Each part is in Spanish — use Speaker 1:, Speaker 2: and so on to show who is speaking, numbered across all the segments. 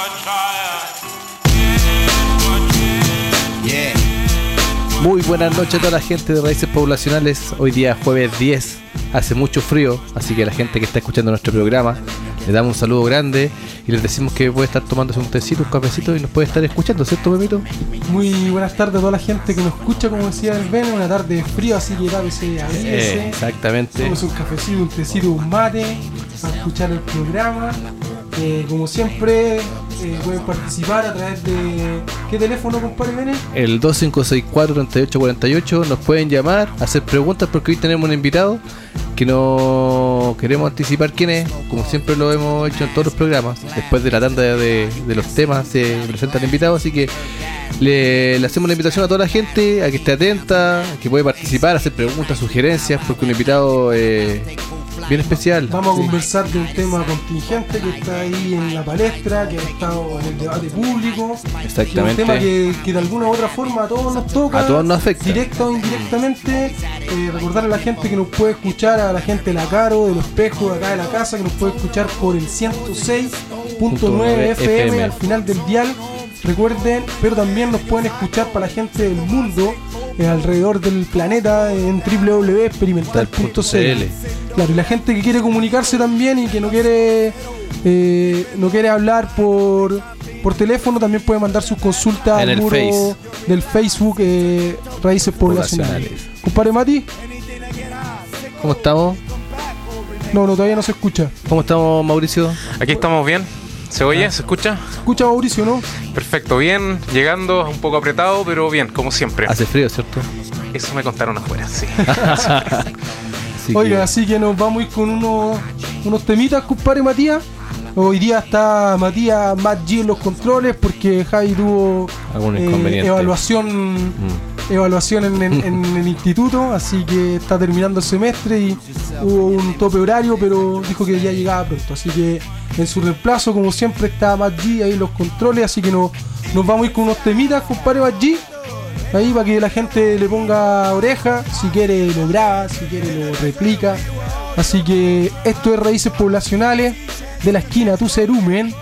Speaker 1: Muy buenas noches a toda la gente de Raíces Poblacionales. Hoy día jueves 10, hace mucho frío, así que a la gente que está escuchando nuestro programa le damos un saludo grande y les decimos que puede estar tomándose un tecito, un cafecito y nos puede estar escuchando, ¿cierto, Memito?
Speaker 2: Muy buenas tardes a toda la gente que nos escucha, como decía el Ben, una tarde de frío, así que tápese, abríguese.
Speaker 1: Exactamente.
Speaker 2: Tómese un cafecito, un tecito, un mate para escuchar el programa. Como siempre, pueden participar a través de... ¿Qué teléfono, compadre Bene?
Speaker 1: El 2564-3848. Nos pueden llamar, hacer preguntas, porque hoy tenemos un invitado que no queremos anticipar quién es, como siempre lo hemos hecho en todos los programas. Después de la tanda de los temas se presenta el invitado, así que le hacemos la invitación a toda la gente a que esté atenta, que puede participar, hacer preguntas, sugerencias, porque un invitado bien especial.
Speaker 2: Vamos a conversar de un tema contingente que está ahí en la palestra, que ha estado en el debate público.
Speaker 1: Exactamente.
Speaker 2: Un tema que de alguna u otra forma a todos nos toca,
Speaker 1: a todos nos afecta,
Speaker 2: directa o indirectamente. Recordarle a la gente que nos puede escuchar, a la gente de la Caro, de los Espejos, de acá de la casa, que nos puede escuchar por el 106.9 FM al final del dial. Recuerden, pero también nos pueden escuchar para la gente del mundo, alrededor del planeta, en www.experimental.cl. Claro, y la gente que quiere comunicarse también y que no quiere hablar por teléfono, también puede mandar sus consultas
Speaker 1: en
Speaker 2: al muro del Facebook, Raíces Poblacionales. Compadre Mati,
Speaker 1: ¿cómo estamos?
Speaker 2: No, todavía no se escucha.
Speaker 1: ¿Cómo estamos, Mauricio?
Speaker 3: Aquí estamos bien. ¿Se oye? ¿Se escucha?
Speaker 2: ¿Se escucha, Mauricio, no?
Speaker 3: Perfecto, bien, llegando, un poco apretado, pero bien, como siempre.
Speaker 1: Hace frío, ¿cierto?
Speaker 3: Eso me contaron afuera, sí.
Speaker 2: Así que nos vamos a ir con unos temitas, compadre Matías. Hoy día está Matías Matt G en los controles porque Javi tuvo
Speaker 1: algún inconveniente.
Speaker 2: Evaluación en el instituto, así que está terminando el semestre y hubo un tope horario, pero dijo que ya llegaba pronto, así que en su reemplazo, como siempre, está Matt G ahí en los controles, así que nos vamos a ir con unos temitas, compadre Matt G, ahí para que la gente le ponga oreja, si quiere lo graba, si quiere lo replica. Así que esto es Raíces Poblacionales, de la esquina a tu cerumen.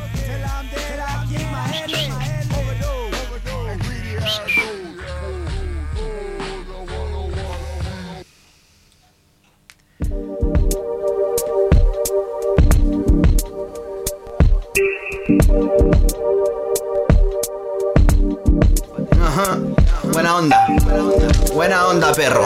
Speaker 4: Ajá. Buena onda, perro.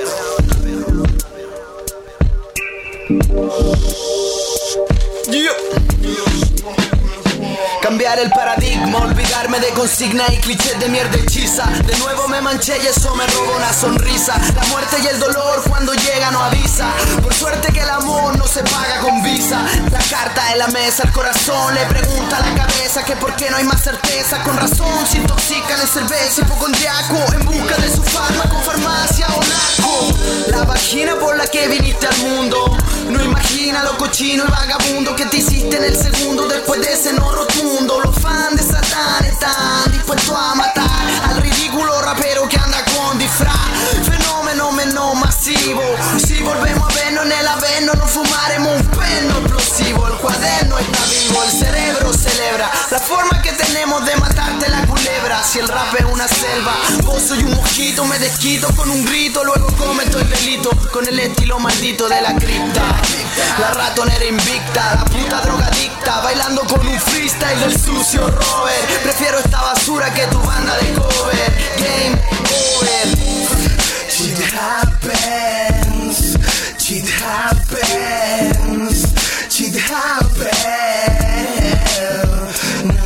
Speaker 4: Cambiar el paradigma, olvidarme de consignas y clichés de mierda hechiza. De nuevo me manché y eso me robó una sonrisa. La muerte y el dolor cuando llega no avisa. Por suerte que el amor no se paga con visa. La carta en la mesa, el corazón le pregunta a la cabeza que por qué no hay más certeza. Con razón se intoxican en cerveza, hipocondriaco, en busca de su fármaco, farmacia o narco. La vagina por la que viniste al mundo no imagina lo cochino y vagabundo que te hiciste en el segundo después de ese no rotundo. Los fans de Satán están dispuestos a matar al ridículo rapero que anda con disfraz. Fenómeno menos masivo. Si volvemos a vernos en el averno, nos fumaremos un perno explosivo. El cuaderno está vivo, el cerebro celebra la forma que tenemos de matarte la culebra. Si el rap es una selva, vos soy un mosquito, me desquito con un grito, luego cometo el delito con el estilo maldito de la cripta. La ratonera invicta, la puta drogadicta, bailando con un freestyle del sucio Robert. Prefiero esta basura que tu banda de cover. Game over. Shit happens. Shit happens. Shit happens. No.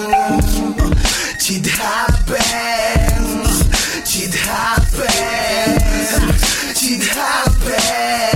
Speaker 4: Shit happens. Shit happens. Shit happens.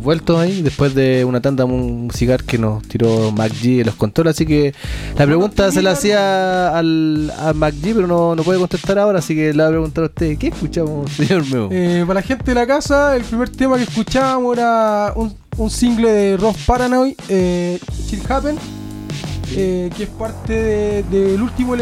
Speaker 1: vuelto ahí después de una tanda musical que nos tiró MacG de los controles. Así que la pregunta se la hacía a MacG, pero no puede contestar ahora. Así que le voy a preguntar a usted: ¿qué escuchamos, señor Memo?
Speaker 2: Para la gente de la casa, el primer tema que escuchábamos era un single de Rough Paranoid, Chill Happen, que es parte del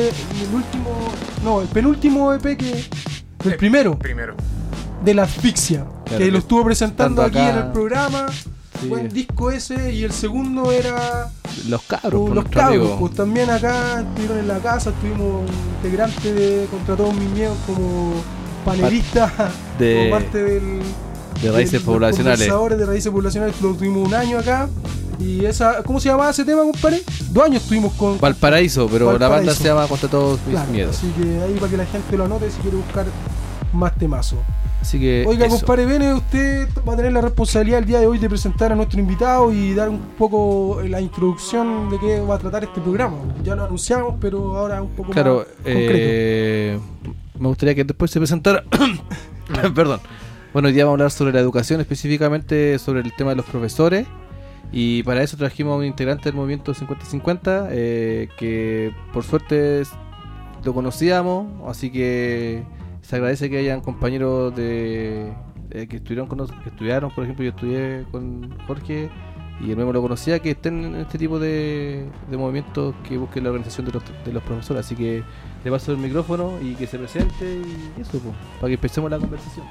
Speaker 2: el penúltimo EP del primero. De La Asfixia,
Speaker 1: claro,
Speaker 2: que lo estuvo presentando aquí
Speaker 1: acá
Speaker 2: en el programa.
Speaker 1: Sí.
Speaker 2: Buen disco ese. Y el segundo era
Speaker 1: Los cabros,
Speaker 2: Los Cabros. Pues también acá estuvieron en la casa, estuvimos integrantes de Contra Todos Mis Miedos como panelistas, como parte
Speaker 1: de Raíces Poblacionales.
Speaker 2: De Raíces Poblacionales, lo tuvimos un año acá. Y ¿cómo se llamaba ese tema, compadre? 2 años estuvimos con
Speaker 1: Valparaíso, pero
Speaker 2: Valparaíso.
Speaker 1: la banda se llama Contra Todos Mis Miedos.
Speaker 2: Así que ahí para que la gente lo anote si quiere buscar más temazos.
Speaker 1: Así que
Speaker 2: oiga,
Speaker 1: eso.
Speaker 2: compadre Bene, usted va a tener la responsabilidad el día de hoy de presentar a nuestro invitado y dar un poco la introducción de qué va a tratar este programa. Ya lo anunciamos, pero ahora un poco más concreto.
Speaker 1: Me gustaría que después se presentara. Perdón. Bueno, hoy día vamos a hablar sobre la educación, específicamente sobre el tema de los profesores. Y para eso trajimos a un integrante del movimiento 50-50, que por suerte lo conocíamos, así que se agradece que hayan compañeros que estudiaron, que estudiaron, por ejemplo, yo estudié con Jorge y el mismo lo conocía, que estén en este tipo de movimientos que busquen la organización de los profesores. Así que le paso el micrófono y que se presente y eso, pues, para que empecemos la conversación.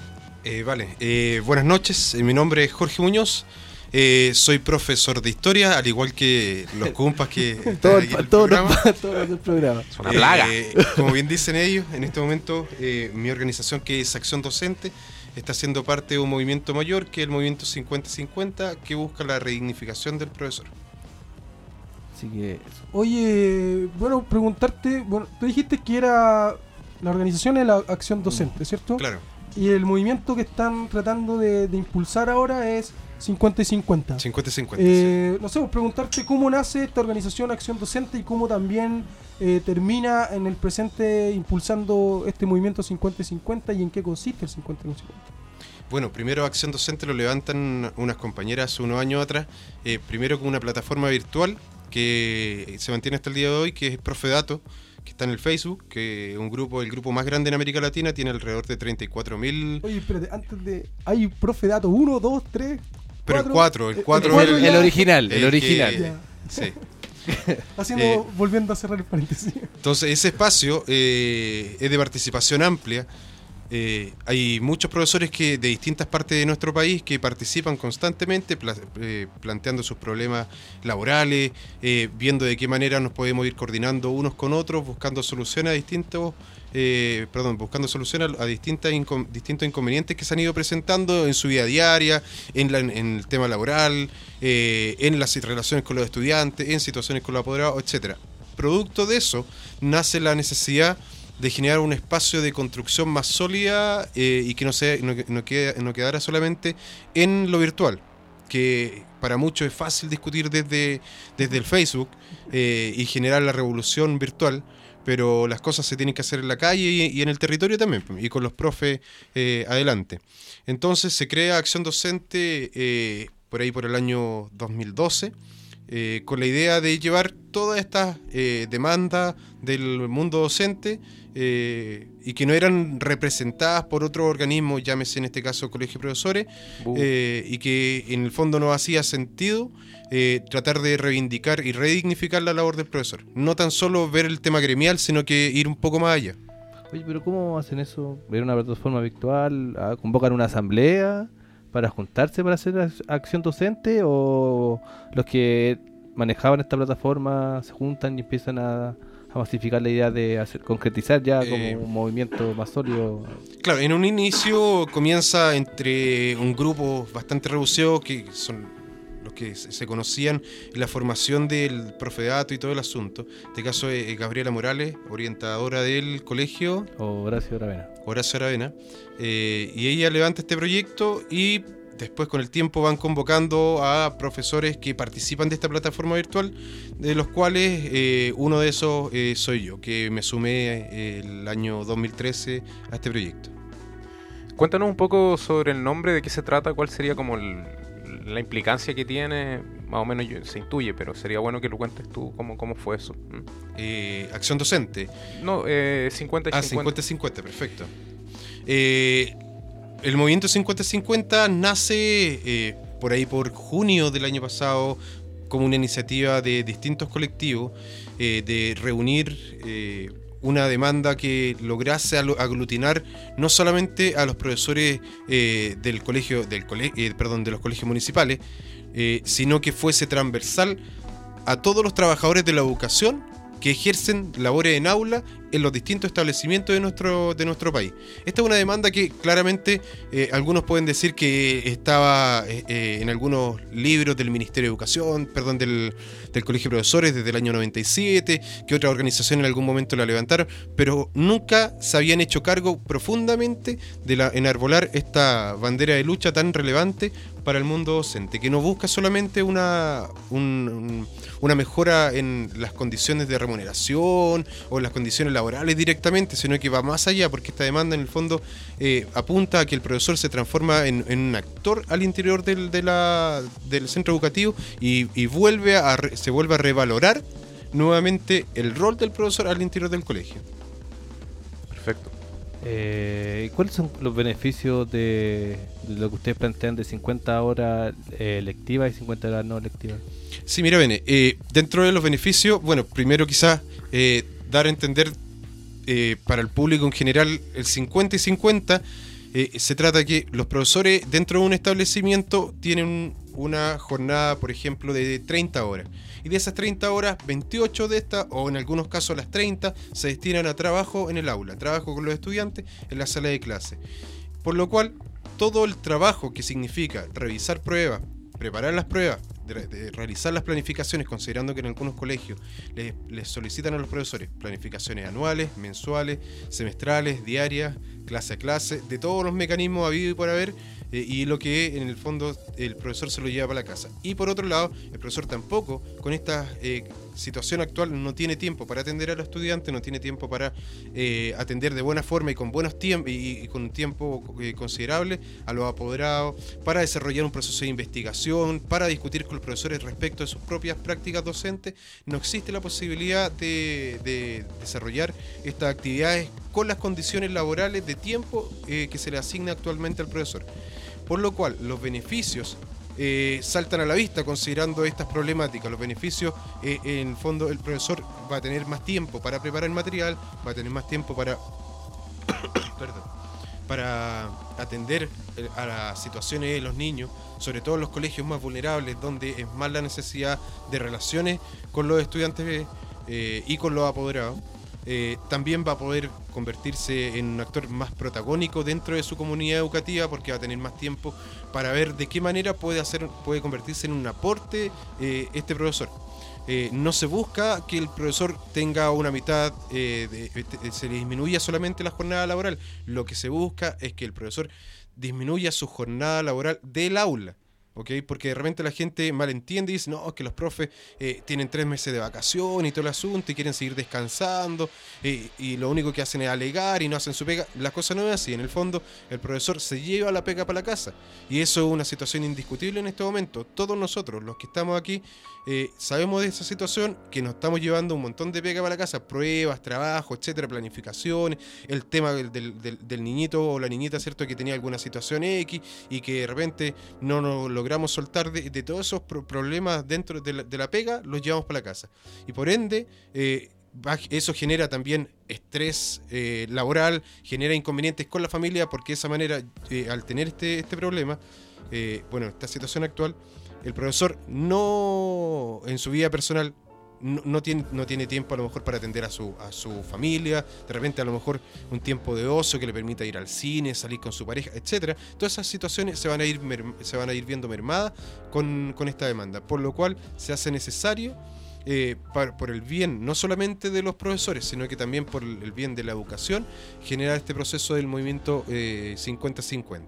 Speaker 5: Buenas noches, mi nombre es Jorge Muñoz. Soy profesor de historia, al igual que los compas que están aquí en el programa.
Speaker 1: Todos del programa.
Speaker 3: Es una plaga.
Speaker 5: Como bien dicen ellos, en este momento mi organización, que es Acción Docente, está siendo parte de un movimiento mayor, que es el movimiento 50-50, que busca la redignificación del profesor.
Speaker 1: Así que
Speaker 2: Oye, bueno, preguntarte, tú dijiste que era la organización de la Acción Docente, ¿cierto?
Speaker 5: Claro.
Speaker 2: Y el movimiento que están tratando de impulsar ahora es 50-50.
Speaker 5: 50-50. Sí.
Speaker 2: No sé, preguntarte cómo nace esta organización Acción Docente y cómo también termina en el presente impulsando este movimiento 50-50 y en qué consiste el 50-50.
Speaker 5: Bueno, primero Acción Docente lo levantan unas compañeras unos años atrás, primero con una plataforma virtual que se mantiene hasta el día de hoy, que es Profedato, que está en el Facebook, que es el grupo más grande en América Latina, tiene alrededor de 34.000.
Speaker 2: Oye, espérate, antes de... Hay Profedato 1, 2, 3...
Speaker 5: Pero el 4
Speaker 1: el original.
Speaker 5: Sí.
Speaker 2: Volviendo a cerrar el paréntesis.
Speaker 5: Entonces, ese espacio es de participación amplia. Hay muchos profesores de distintas partes de nuestro país que participan constantemente planteando sus problemas laborales, viendo de qué manera nos podemos ir coordinando unos con otros, buscando soluciones a distintos distintos inconvenientes que se han ido presentando en su vida diaria, en el tema laboral, en las relaciones con los estudiantes, en situaciones con los apoderados, etcétera. Producto de eso nace la necesidad de generar un espacio de construcción más sólida y que no quedara solamente en lo virtual, que para muchos es fácil discutir desde el Facebook y generar la revolución virtual, pero las cosas se tienen que hacer en la calle y en el territorio también, y con los profes adelante. Entonces se crea Acción Docente por ahí por el año 2012, con la idea de llevar todas estas demandas del mundo docente y que no eran representadas por otro organismo, llámese en este caso Colegio de Profesores, y que en el fondo no hacía sentido tratar de reivindicar y redignificar la labor del profesor. No tan solo ver el tema gremial, sino que ir un poco más allá.
Speaker 1: Oye, pero ¿cómo hacen eso? ¿Ver una plataforma virtual? ¿Convocan una asamblea para juntarse para hacer acción docente? ¿O los que manejaban esta plataforma se juntan y empiezan a masificar la idea de concretizar ya como un movimiento más sólido?
Speaker 5: Claro, en un inicio comienza entre un grupo bastante reducido, que son los que se conocían en la formación del Profedato y todo el asunto. En este caso es Gabriela Morales, orientadora del colegio.
Speaker 1: Horacio
Speaker 5: Aravena. Y ella levanta este proyecto y después con el tiempo van convocando a profesores que participan de esta plataforma virtual, de los cuales uno de esos soy yo, que me sumé el año 2013 a este proyecto.
Speaker 3: Cuéntanos un poco sobre el nombre, de qué se trata, cuál sería como la implicancia que tiene, más o menos se intuye, pero sería bueno que lo cuentes tú cómo fue eso.
Speaker 5: Acción docente.
Speaker 3: No, 50 y 50.
Speaker 5: 50-50, perfecto. El movimiento 50-50 nace por ahí por junio del año pasado como una iniciativa de distintos colectivos de reunir una demanda que lograse aglutinar no solamente a los profesores de los colegios municipales, sino que fuese transversal a todos los trabajadores de la educación que ejercen labores en aula en los distintos establecimientos de nuestro país. Esta es una demanda que claramente algunos pueden decir que estaba en algunos libros del Ministerio de Educación, del Colegio de Profesores desde el año 97, que otras organizaciones en algún momento la levantaron, pero nunca se habían hecho cargo profundamente de enarbolar esta bandera de lucha tan relevante para el mundo docente, que no busca solamente una mejora en las condiciones de remuneración o en las condiciones laborales directamente, sino que va más allá, porque esta demanda en el fondo apunta a que el profesor se transforma en un actor al interior del centro educativo y se vuelve a revalorar nuevamente el rol del profesor al interior del colegio.
Speaker 3: Perfecto.
Speaker 1: ¿Cuáles son los beneficios de lo que ustedes plantean de 50 horas lectivas y 50 horas no lectivas?
Speaker 5: Sí, mira, Bene, dentro de los beneficios, bueno, primero quizás dar a entender para el público en general el 50 y 50, se trata de que los profesores dentro de un establecimiento tienen una jornada, por ejemplo, de 30 horas. Y de esas 30 horas, 28 de estas, o en algunos casos las 30, se destinan a trabajo en el aula, trabajo con los estudiantes en la sala de clase. Por lo cual, todo el trabajo que significa revisar pruebas, preparar las pruebas, de realizar las planificaciones, considerando que en algunos colegios les solicitan a los profesores planificaciones anuales, mensuales, semestrales, diarias, clase a clase, de todos los mecanismos habidos y por haber, y lo que en el fondo el profesor se lo lleva para la casa. Y por otro lado, el profesor tampoco, con esta situación actual, no tiene tiempo para atender a los estudiantes, no tiene tiempo para atender de buena forma y con buenos tiempos y con un tiempo considerable a los apoderados, para desarrollar un proceso de investigación, para discutir con los profesores respecto de sus propias prácticas docentes. No existe la posibilidad de desarrollar estas actividades con las condiciones laborales de tiempo que se le asigna actualmente al profesor. Por lo cual, los beneficios saltan a la vista considerando estas problemáticas. Los beneficios, en el fondo, el profesor va a tener más tiempo para preparar el material, va a tener más tiempo para atender a las situaciones de los niños, sobre todo en los colegios más vulnerables, donde es más la necesidad de relaciones con los estudiantes y con los apoderados. También va a poder convertirse en un actor más protagónico dentro de su comunidad educativa, porque va a tener más tiempo para ver de qué manera puede convertirse en un aporte este profesor. No se busca que el profesor tenga una mitad, se le disminuya solamente la jornada laboral. Lo que se busca es que el profesor disminuya su jornada laboral del aula. ¿Okay? Porque de repente la gente malentiende y dice, no, es que los profes tienen 3 meses de vacaciones y todo el asunto y quieren seguir descansando y lo único que hacen es alegar y no hacen su pega. La cosa no es así. En el fondo, el profesor se lleva la pega para la casa y eso es una situación indiscutible en este momento. Todos nosotros, los que estamos aquí, sabemos de esa situación, que nos estamos llevando un montón de pega para la casa, pruebas, trabajo, etcétera, planificaciones, el tema del niñito o la niñita, ¿cierto?, que tenía alguna situación X y que de repente no nos logramos soltar de todos esos problemas dentro de la pega, los llevamos para la casa. Y por ende, eso genera también estrés laboral, genera inconvenientes con la familia, porque de esa manera, al tener este problema, esta situación actual, el profesor no, en su vida personal, no tiene tiempo a lo mejor para atender a su familia, de repente a lo mejor un tiempo de ocio que le permita ir al cine, salir con su pareja, etcétera. Todas esas situaciones se van a ir viendo mermadas con esta demanda, por lo cual se hace necesario, por el bien no solamente de los profesores, sino que también por el bien de la educación, generar este proceso del movimiento 50-50.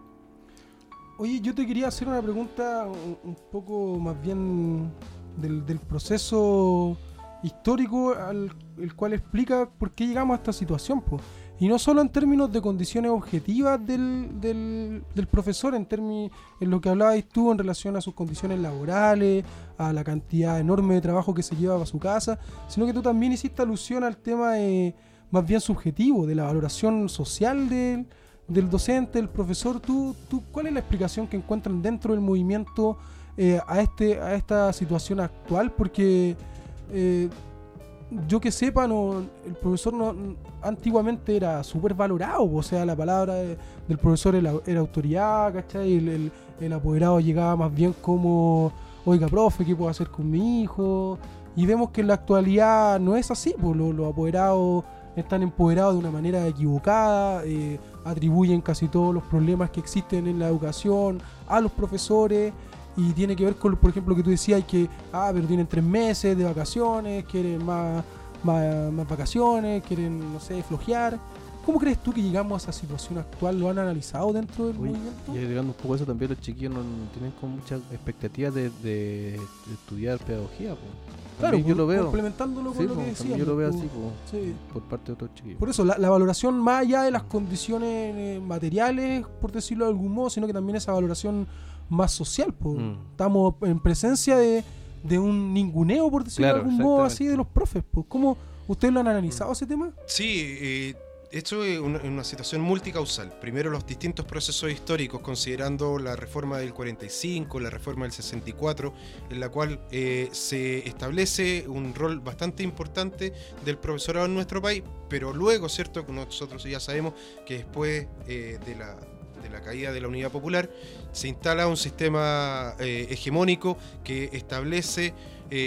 Speaker 2: Oye, yo te quería hacer una pregunta un poco más bien del proceso histórico el cual explica por qué llegamos a esta situación, pues. Y no solo en términos de condiciones objetivas del profesor, en lo que hablabas tú en relación a sus condiciones laborales, a la cantidad enorme de trabajo que se lleva a su casa, sino que tú también hiciste alusión al tema más bien subjetivo, de la valoración social del docente, del profesor. ¿Tú cuál es la explicación que encuentran dentro del movimiento a esta situación actual? Porque yo que sepa, el profesor antiguamente era súper valorado, o sea, la palabra del profesor era autoridad, ¿cachai? El apoderado llegaba más bien como, oiga, profe, ¿qué puedo hacer con mi hijo? Y vemos que en la actualidad no es así, pues los apoderados están empoderados de una manera equivocada, atribuyen casi todos los problemas que existen en la educación a los profesores. Y tiene que ver con, por ejemplo, que tú decías que pero tienen 3 meses de vacaciones, quieren más vacaciones, quieren, no sé, flojear. ¿Cómo crees tú que llegamos a esa situación actual? ¿Lo han analizado dentro del movimiento?
Speaker 1: Y agregando un poco eso, también los chiquillos no tienen con muchas expectativas de estudiar pedagogía.
Speaker 2: Claro,
Speaker 1: yo lo veo.
Speaker 2: Complementándolo con lo que decías.
Speaker 1: Yo lo veo así,
Speaker 2: sí,
Speaker 1: por parte de otros chiquillos.
Speaker 2: Por eso, la valoración más allá de las condiciones materiales, por decirlo de algún modo, sino que también esa valoración más social. Estamos en presencia de un ninguneo, por decirlo de algún modo, así, de los profes. ¿Cómo ustedes lo han analizado ese tema?
Speaker 5: Sí, esto es una situación multicausal. Primero, los distintos procesos históricos, considerando la reforma del 45, la reforma del 64, en la cual se establece un rol bastante importante del profesorado en nuestro país, pero luego, ¿cierto? Nosotros ya sabemos que después de la caída de la Unidad Popular se instala un sistema hegemónico que establece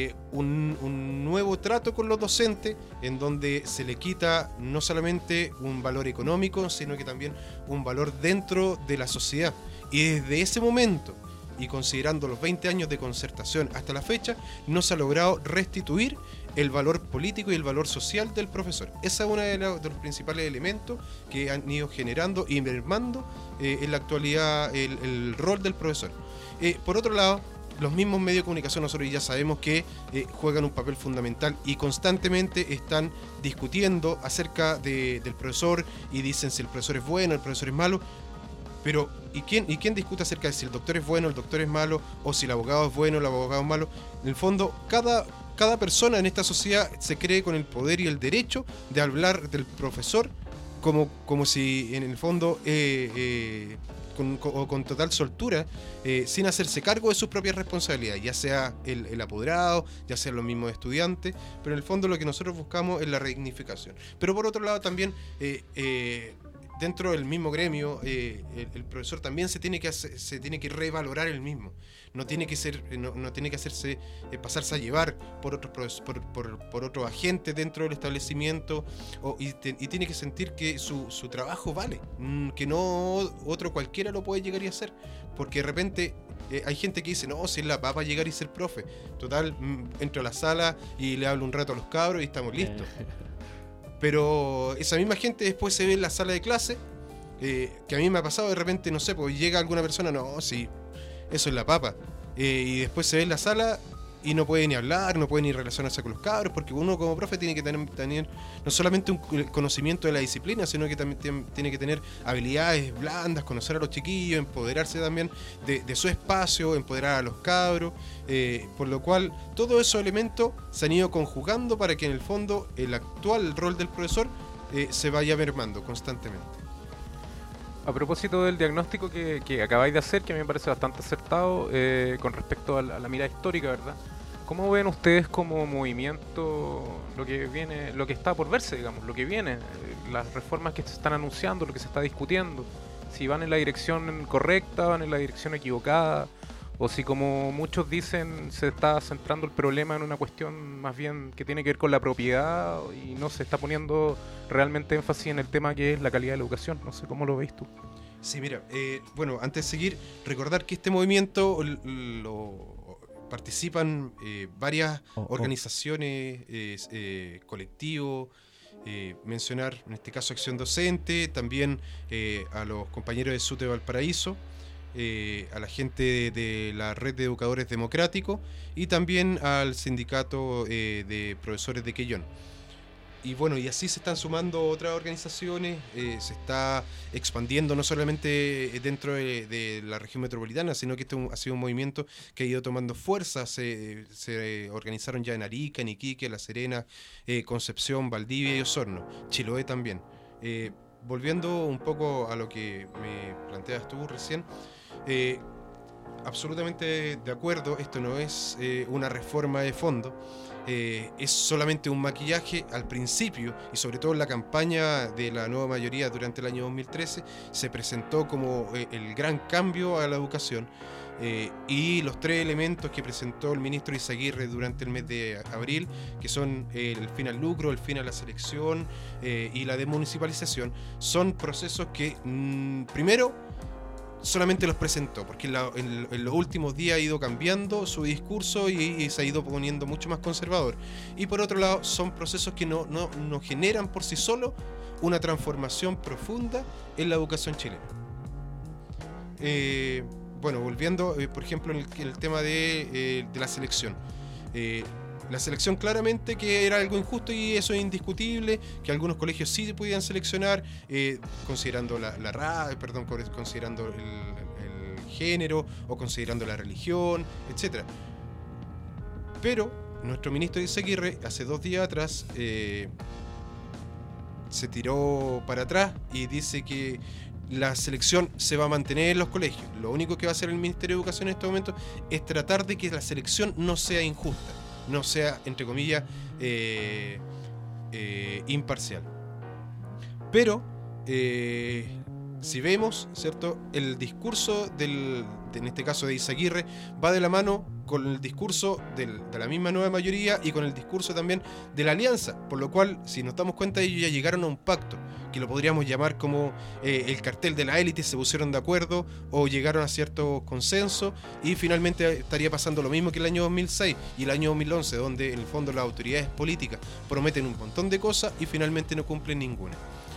Speaker 5: un nuevo trato con los docentes, en donde se le quita no solamente un valor económico, sino que también un valor dentro de la sociedad. Y desde ese momento, y considerando los 20 años de concertación hasta la fecha, no se ha logrado restituir el valor político y el valor social del profesor. Ese es uno de los principales elementos que han ido generando y mermando en la actualidad el rol del profesor. Por otro lado, los mismos medios de comunicación, nosotros ya sabemos que juegan un papel fundamental y constantemente están discutiendo acerca del profesor y dicen si el profesor es bueno, el profesor es malo. Pero, ¿y quién discute acerca de si el doctor es bueno, el doctor es malo, o si el abogado es bueno, el abogado es malo? En el fondo, cada persona en esta sociedad se cree con el poder y el derecho de hablar del profesor como si en el fondo con total soltura, sin hacerse cargo de sus propias responsabilidades, ya sea el apoderado, ya sea los mismos estudiantes, pero en el fondo lo que nosotros buscamos es la redignificación. Pero por otro lado también dentro del mismo gremio, el profesor también se tiene que revalorar el mismo. No tiene que hacerse pasarse a llevar por otros agentes dentro del establecimiento, y tiene que sentir que su trabajo vale, que no otro cualquiera lo puede llegar y hacer, porque de repente hay gente que dice, no, si es la papa llegar y ser profe, total, entro a la sala y le hablo un rato a los cabros y estamos listos. Pero esa misma gente después se ve en la sala de clase, que a mí me ha pasado de repente, no sé, pues llega alguna persona, no, sí, eso es la papa, y después se ve en la sala y no puede ni hablar, no puede ni relacionarse con los cabros, porque uno como profe tiene que tener no solamente un conocimiento de la disciplina, sino que también tiene que tener habilidades blandas, conocer a los chiquillos, empoderarse también de su espacio, empoderar a los cabros, por lo cual todos esos elementos se han ido conjugando para que en el fondo el actual rol del profesor se vaya mermando constantemente.
Speaker 3: A propósito del diagnóstico que acabáis de hacer, que a mí me parece bastante acertado con respecto a la mirada histórica, ¿verdad? ¿Cómo ven ustedes como movimiento lo que está por verse, digamos, lo que viene, las reformas que se están anunciando, lo que se está discutiendo? Si van en la dirección correcta, van en la dirección equivocada, o si, como muchos dicen, se está centrando el problema en una cuestión más bien que tiene que ver con la propiedad y no se está poniendo realmente énfasis en el tema que es la calidad de la educación. No sé cómo lo veis tú.
Speaker 5: Sí, mira, bueno, antes de seguir, recordar que este movimiento participan varias organizaciones, colectivos, mencionar en este caso Acción Docente, también a los compañeros de SUTE Valparaíso, a la gente de la Red de Educadores Democráticos y también al sindicato de profesores de Quellón. Y bueno, y así se están sumando otras organizaciones, se está expandiendo no solamente dentro de la región metropolitana, sino que ha sido un movimiento que ha ido tomando fuerza. Se organizaron ya en Arica, en Iquique, La Serena, Concepción, Valdivia y Osorno, Chiloé también. Volviendo un poco a lo que me planteas tú recién, absolutamente de acuerdo, esto no es una reforma de fondo. Es solamente un maquillaje al principio, y sobre todo en la campaña de la nueva mayoría durante el año 2013 se presentó como el gran cambio a la educación, y los tres elementos que presentó el ministro Izaguirre durante el mes de abril, que son el fin al lucro, el fin a la selección y la desmunicipalización, son procesos que primero solamente los presentó, porque en los últimos días ha ido cambiando su discurso y se ha ido poniendo mucho más conservador. Y por otro lado, son procesos que no generan por sí solos una transformación profunda en la educación chilena. Bueno, volviendo, por ejemplo, en el tema de la selección. La selección claramente que era algo injusto, y eso es indiscutible, que algunos colegios sí podían seleccionar, considerando considerando el género o considerando la religión, etc. Pero nuestro ministro Izaguirre hace 2 días atrás se tiró para atrás y dice que la selección se va a mantener en los colegios. Lo único que va a hacer el Ministerio de Educación en este momento es tratar de que la selección no sea injusta, no sea, entre comillas, imparcial. Pero, si vemos, ¿cierto?, el discurso en este caso de Izaguirre, va de la mano con el discurso de la misma nueva mayoría y con el discurso también de la alianza, por lo cual, si nos damos cuenta, ellos ya llegaron a un pacto, que lo podríamos llamar como el cartel de la élite, se pusieron de acuerdo o llegaron a cierto consenso, y finalmente estaría pasando lo mismo que el año 2006 y el año 2011, donde en el fondo las autoridades políticas prometen un montón de cosas y finalmente no cumplen ninguna.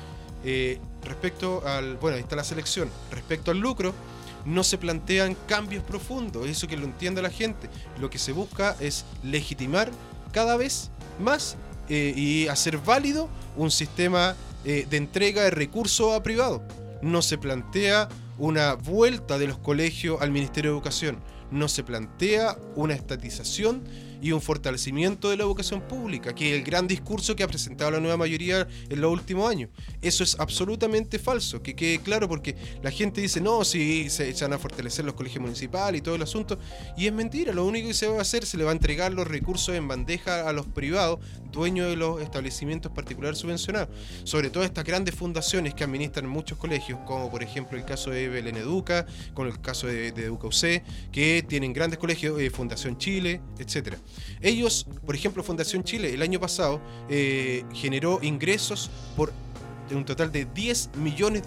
Speaker 5: Respecto al... Bueno, ahí está la selección. Respecto al lucro, no se plantean cambios profundos, eso que lo entienda la gente. Lo que se busca es legitimar cada vez más y hacer válido un sistema de entrega de recursos a privado. No se plantea una vuelta de los colegios al Ministerio de Educación. No se plantea una estatización y un fortalecimiento de la educación pública, que es el gran discurso que ha presentado la nueva mayoría en los últimos años. Eso es absolutamente falso, que quede claro, porque la gente dice, no, sí, se van a fortalecer los colegios municipales y todo el asunto, y es mentira. Lo único que se va a hacer, se le va a entregar los recursos en bandeja a los privados, dueños de los establecimientos particulares subvencionados, sobre todo estas grandes fundaciones que administran muchos colegios, como por ejemplo el caso de Belén Educa, con el caso de Educa UC, que tienen grandes colegios, Fundación Chile, etcétera. Ellos, por ejemplo, Fundación Chile, el año pasado generó ingresos por un total de $10 millones,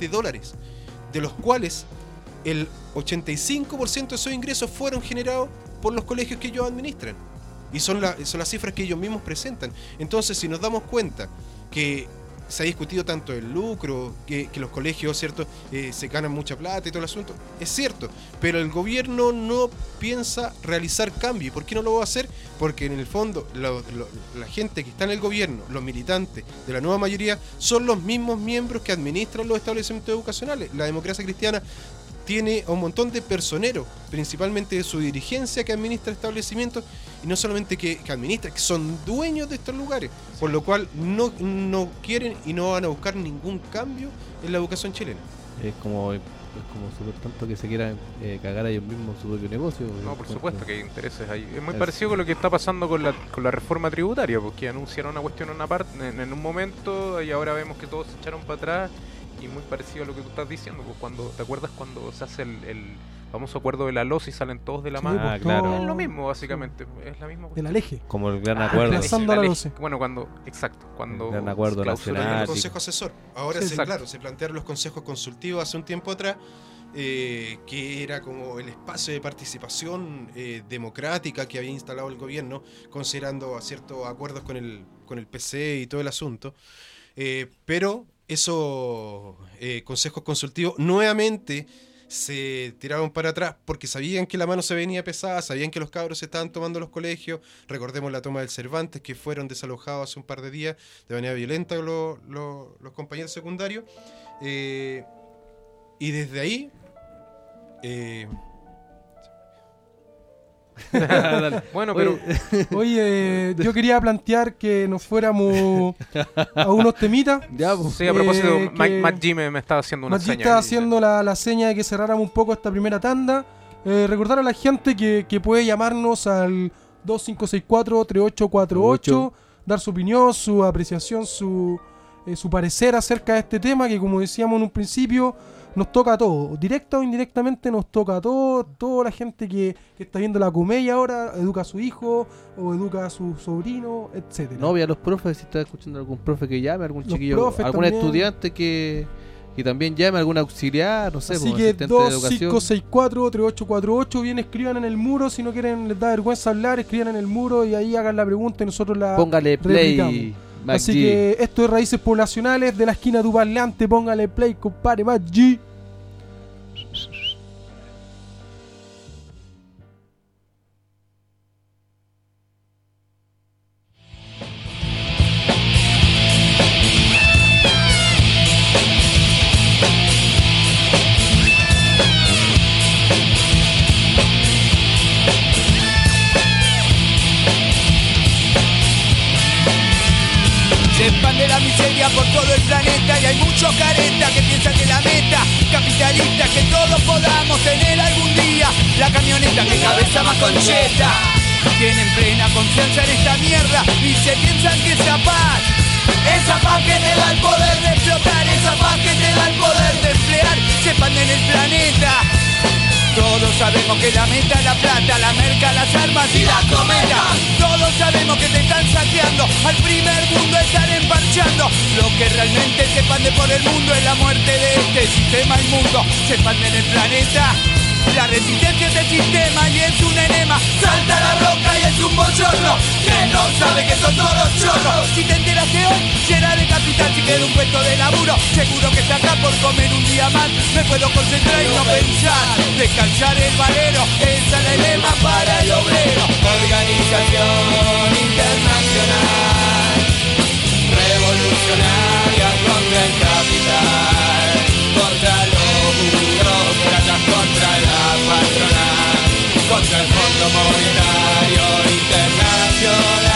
Speaker 5: de los cuales el 85% de esos ingresos fueron generados por los colegios que ellos administran. Y son las cifras que ellos mismos presentan. Entonces, si nos damos cuenta que se ha discutido tanto el lucro, que los colegios, ¿cierto?, se ganan mucha plata y todo el asunto, es cierto, pero el gobierno no piensa realizar cambios. ¿Y por qué no lo va a hacer? Porque en el fondo la gente que está en el gobierno, los militantes de la nueva mayoría, son los mismos miembros que administran los establecimientos educacionales. La Democracia Cristiana tiene un montón de personeros, principalmente de su dirigencia, que administra establecimientos, y no solamente que administra, que son dueños de estos lugares, por lo cual no quieren y no van a buscar ningún cambio en la educación chilena.
Speaker 1: Es como súper tonto que se quieran cagar a ellos mismos su propio negocio.
Speaker 3: No, por supuesto que hay intereses ahí. Es muy parecido con lo que está pasando con la reforma tributaria, porque anunciaron una cuestión en un momento y ahora vemos que todos se echaron para atrás. Y muy parecido a lo que tú estás diciendo, pues ¿te acuerdas cuando se hace el famoso acuerdo de la LOS y salen todos de la mano?
Speaker 1: Ah, claro.
Speaker 3: Es lo mismo, básicamente. Es la misma
Speaker 2: De la Leje.
Speaker 1: Como el gran acuerdo.
Speaker 2: Pasando a la 12.
Speaker 3: Bueno, cuando el
Speaker 1: gran acuerdo nacional.
Speaker 5: El consejo asesor. Ahora
Speaker 3: sí,
Speaker 5: claro, se plantearon los consejos consultivos hace un tiempo atrás, que era como el espacio de participación democrática que había instalado el gobierno, considerando a ciertos acuerdos con el PC y todo el asunto. Pero esos consejos consultivos nuevamente se tiraban para atrás porque sabían que la mano se venía pesada, sabían que los cabros se estaban tomando los colegios. Recordemos la toma del Cervantes, que fueron desalojados hace un par de días de manera violenta los compañeros secundarios. Y desde ahí...
Speaker 3: Bueno, pero
Speaker 2: Oye, yo quería plantear que nos fuéramos a unos temitas.
Speaker 1: Ya, pues.
Speaker 3: sí, a propósito,
Speaker 2: que-
Speaker 3: Matt G me estaba haciendo una
Speaker 2: Maggi
Speaker 3: seña.
Speaker 2: está haciendo la seña de que cerráramos un poco esta primera tanda. Recordar a la gente que puede llamarnos al 2564-3848, dar su opinión, su apreciación, su parecer acerca de este tema que, como decíamos en un principio, nos toca a todos. Directa o indirectamente nos toca a todos. Toda la gente que está viendo la comedia ahora educa a su hijo o educa a su sobrino, etcétera.
Speaker 1: Novia, los profes, si está escuchando algún profe que llame, algún
Speaker 2: Los
Speaker 1: chiquillo,
Speaker 2: profes
Speaker 1: algún
Speaker 2: también.
Speaker 1: estudiante que también llame, algún auxiliar, no sé,
Speaker 2: Así
Speaker 1: pues,
Speaker 2: que
Speaker 1: asistente de educación.
Speaker 2: 2564-3848, bien escriban en el muro. Si no quieren, les da vergüenza hablar, escriban en el muro y ahí hagan la pregunta y nosotros la
Speaker 1: Póngale
Speaker 2: replicamos.
Speaker 1: play,
Speaker 2: Así
Speaker 1: Maggi.
Speaker 2: que esto es Raíces Poblacionales de la esquina de tu parlante. Póngale play, compadre Maggi.
Speaker 6: Se expande la miseria por todo el planeta y hay muchos caretas que piensan que la meta capitalista es que todos podamos tener algún día la camioneta que cabeza más concheta. Tienen plena confianza en esta mierda y se piensan que esa paz que te da el poder de explotar, esa paz que te da el poder de emplear, se expande en el planeta. Todos sabemos que la meta es la plata, la merca, las armas y la cometa. Todos sabemos que te están saqueando, al primer mundo están emparchando. Lo que realmente se expande por el mundo es la muerte de este sistema inmundo. Se expande en el planeta la resistencia de este sistema y es un enema. Salta la bronca y es un bochorno que no sabe que son todos chorros. Si te enteras que hoy llena de capital, si queda un puesto de laburo, seguro que saca por comer un día más. Me puedo concentrar y no pensar, descansar el valero, esa es el lema para el obrero. Organización internacional, revolucionaria contra el capital, contra los burócratas, contra la patronal, contra el Fondo Monetario Internacional.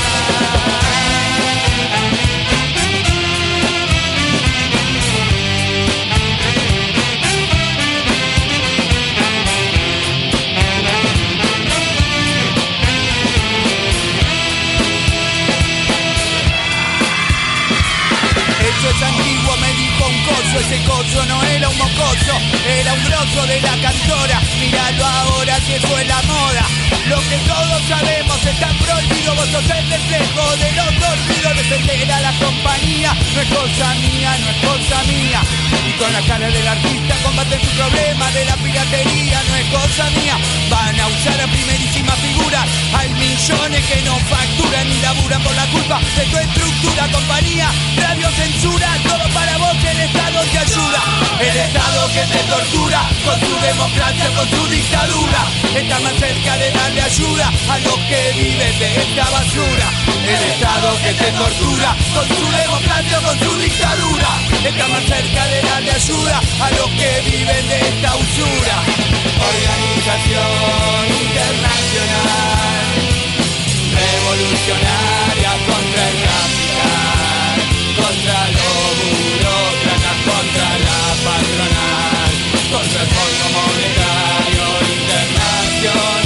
Speaker 6: Eso es antiguo, me dijo un coso, ese coso no era un mocoso, era un grosso de la cantora. Míralo ahora que eso es la moda. Lo que todos sabemos está prohibido, vos sos el reflejo de los dormidos. Defender a la compañía no es cosa mía, no es cosa mía. Y con la cara del artista combaten su problema de la piratería, no es cosa mía. Van a usar a primerísima figura, hay millones que no facturan ni laburan por la culpa de tu estructura, compañía. Radio censura, todo para vos, el Estado te ayuda. El Estado que te tortura, con su democracia, con su dictadura. Está más cerca de darle ayuda a los que viven de esta basura. El Estado que te tortura, con su democracia, con su dictadura. Está más cerca de darle ayuda a los que viven de esta usura. Organización internacional, revolucionaria contra el capital, contra los burócratas, contra la patronal, contra el Fondo Monetario Internacional.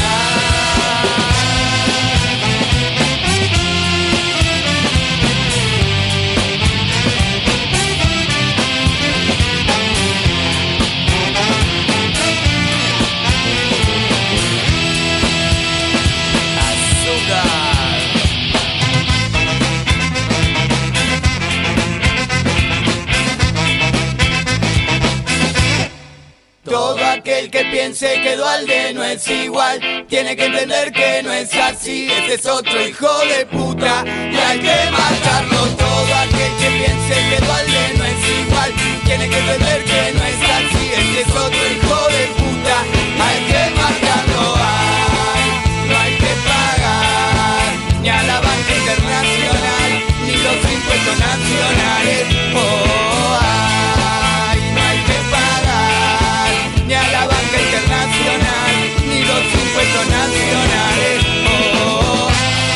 Speaker 6: Todo aquel que piense que Duhalde no es igual tiene que entender que no es así. Ese es otro hijo de puta y hay que matarlo. Todo aquel que piense que Duhalde no es igual tiene que entender que no es así. Ese es otro hijo nacionales. Oh, ay, no hay que pagar ni a la banca internacional, ni los impuestos nacionales. Oh,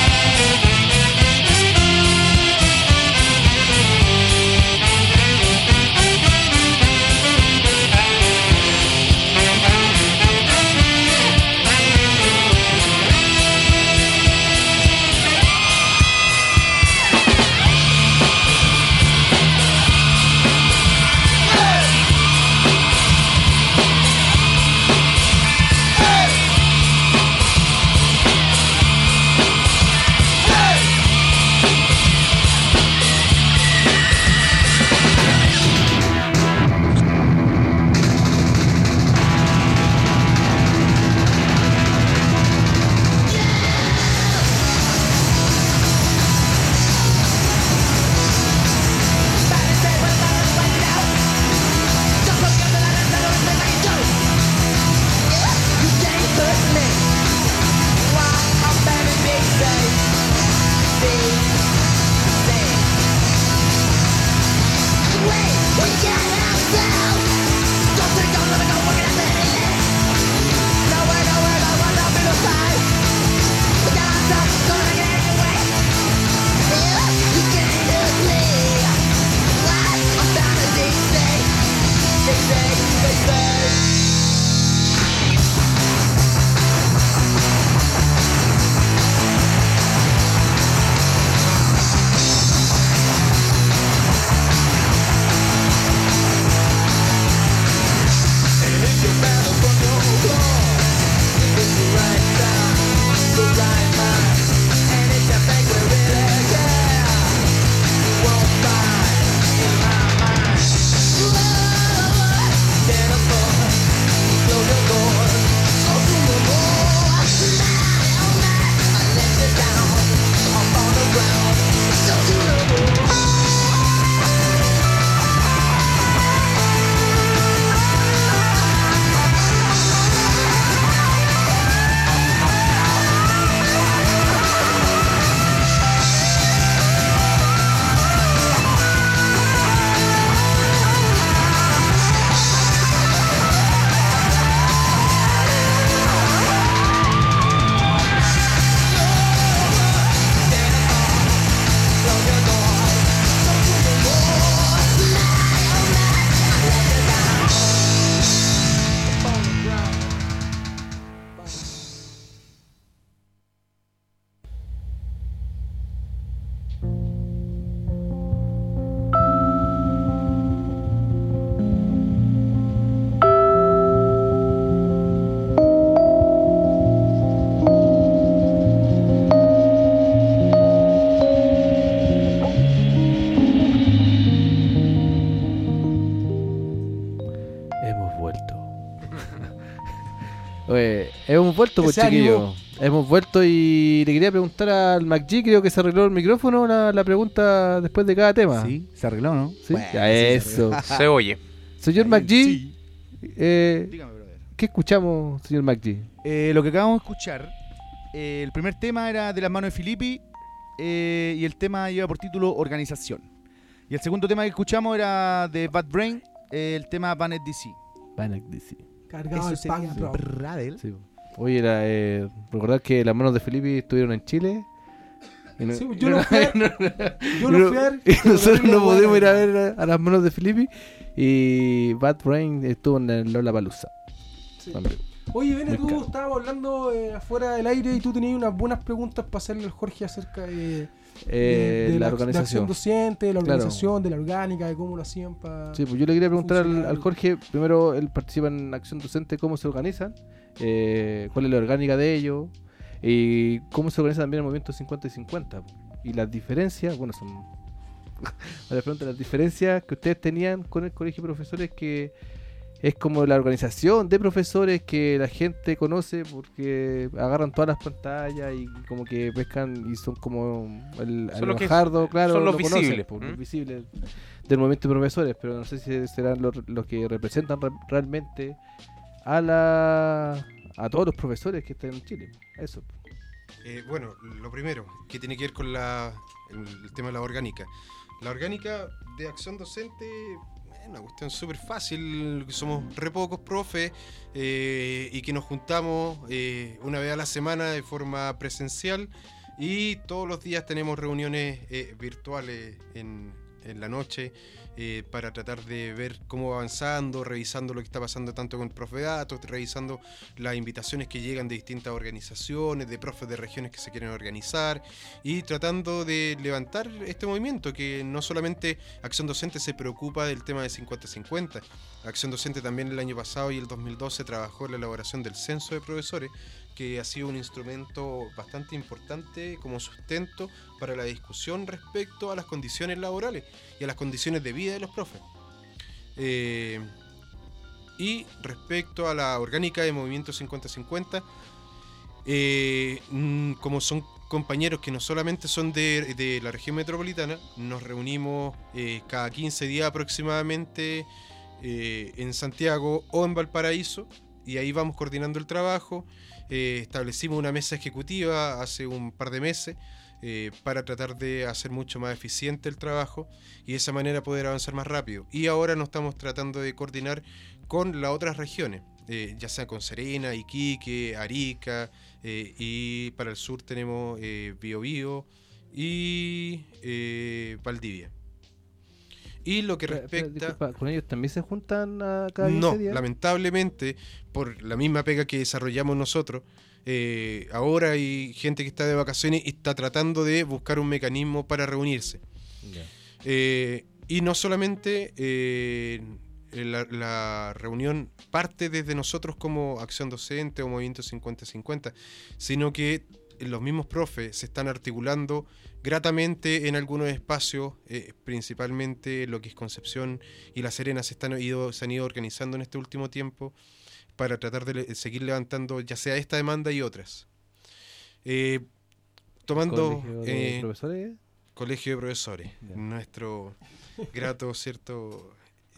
Speaker 1: Hemos vuelto, pues,
Speaker 2: Ese
Speaker 1: chiquillos.
Speaker 2: ánimo.
Speaker 1: Hemos vuelto y le quería preguntar al MacG, creo que se arregló el micrófono, la pregunta después de cada tema.
Speaker 7: Sí, se arregló, ¿no?
Speaker 1: ¿Sí?
Speaker 7: Bueno,
Speaker 1: Ya,
Speaker 7: sí, se
Speaker 1: eso.
Speaker 7: arregló.
Speaker 3: Se oye.
Speaker 1: Señor MacG,
Speaker 7: Sí.
Speaker 1: ¿qué escuchamos, señor MacG?
Speaker 7: Lo que acabamos de escuchar, el primer tema era de las manos de Filippi y el tema lleva por título Organización. Y el segundo tema que escuchamos era de Bad Brain, el tema Banned DC.
Speaker 1: Banned DC.
Speaker 2: Cargado
Speaker 7: Eso
Speaker 2: el punk
Speaker 7: sería
Speaker 2: rock.
Speaker 7: Bradel.
Speaker 1: Sí. Oye, recordar que las manos de Felipe estuvieron en Chile. Y no-
Speaker 2: Sí, yo no fui a- yo no
Speaker 1: y
Speaker 2: fui a ver,
Speaker 1: y
Speaker 2: pero
Speaker 1: nosotros
Speaker 2: también
Speaker 1: no
Speaker 2: lo
Speaker 1: podemos ir
Speaker 2: bueno.
Speaker 1: a ver a las manos de Felipe. Y Bad Brain estuvo en el Lollapalooza.
Speaker 2: Sí.
Speaker 1: También.
Speaker 2: Oye, Bene,
Speaker 1: Muy
Speaker 2: tú
Speaker 1: caro.
Speaker 2: estábamos hablando afuera del aire y tú tenías unas buenas preguntas para hacerle al Jorge acerca de
Speaker 1: La
Speaker 2: acción
Speaker 1: organización.
Speaker 2: docente, de la
Speaker 1: Claro.
Speaker 2: organización, de la orgánica, de cómo lo hacían para...
Speaker 1: Sí, pues yo le quería preguntar
Speaker 2: funcionar.
Speaker 1: al Jorge, primero él participa en Acción Docente, cómo se organizan, cuál es la orgánica de ellos, y cómo se organiza también el movimiento 50 y 50. Y las diferencias, bueno, son varias preguntas, las diferencias que ustedes tenían con el colegio de profesores, que es como la organización de profesores que la gente conoce porque agarran todas las pantallas y como que pescan y son como el
Speaker 3: Son los que
Speaker 1: Bajardo, claro,
Speaker 3: son los
Speaker 1: lo conocen,
Speaker 3: visibles,
Speaker 1: pues,
Speaker 3: ¿m?
Speaker 1: los visibles del movimiento de profesores, pero no sé si serán los que representan realmente a todos los profesores que están en Chile. Eso.
Speaker 5: Bueno, lo primero, que tiene que ver con el tema de la orgánica. La orgánica de Acción Docente es una cuestión súper fácil. Somos re pocos profes y que nos juntamos una vez a la semana de forma presencial y todos los días tenemos reuniones virtuales en la noche para tratar de ver cómo va avanzando, revisando lo que está pasando tanto con el profe de datos, revisando las invitaciones que llegan de distintas organizaciones, de profes de regiones que se quieren organizar y tratando de levantar este movimiento que no solamente Acción Docente se preocupa del tema de 50-50. Acción Docente también el año pasado y el 2012 trabajó en la elaboración del censo de profesores, que ha sido un instrumento bastante importante como sustento para la discusión respecto a las condiciones laborales y a las condiciones de vida de los profes. Y respecto a la orgánica de Movimiento 50-50, como son compañeros que no solamente son de la región metropolitana, nos reunimos cada 15 días aproximadamente en Santiago o en Valparaíso, y ahí vamos coordinando el trabajo. Establecimos una mesa ejecutiva hace un par de meses para tratar de hacer mucho más eficiente el trabajo y de esa manera poder avanzar más rápido. Y ahora nos estamos tratando de coordinar con las otras regiones, ya sea con Serena, Iquique, Arica, y para el sur tenemos Biobío y Valdivia. Y lo que respecta...
Speaker 1: Disculpa, ¿con ellos también se juntan a cada 15 días?
Speaker 5: No, lamentablemente, por la misma pega que desarrollamos nosotros, ahora hay gente que está de vacaciones y está tratando de buscar un mecanismo para reunirse. Yeah. Y no solamente la reunión parte desde nosotros como Acción Docente o Movimiento 50-50, sino que los mismos profes se están articulando gratamente en algunos espacios, principalmente lo que es Concepción y La Serena se han ido organizando en este último tiempo para tratar de seguir levantando ya sea esta demanda y otras. Tomando
Speaker 1: ¿Colegio de profesores?
Speaker 5: Colegio de Profesores,
Speaker 1: yeah.
Speaker 5: Nuestro grato cierto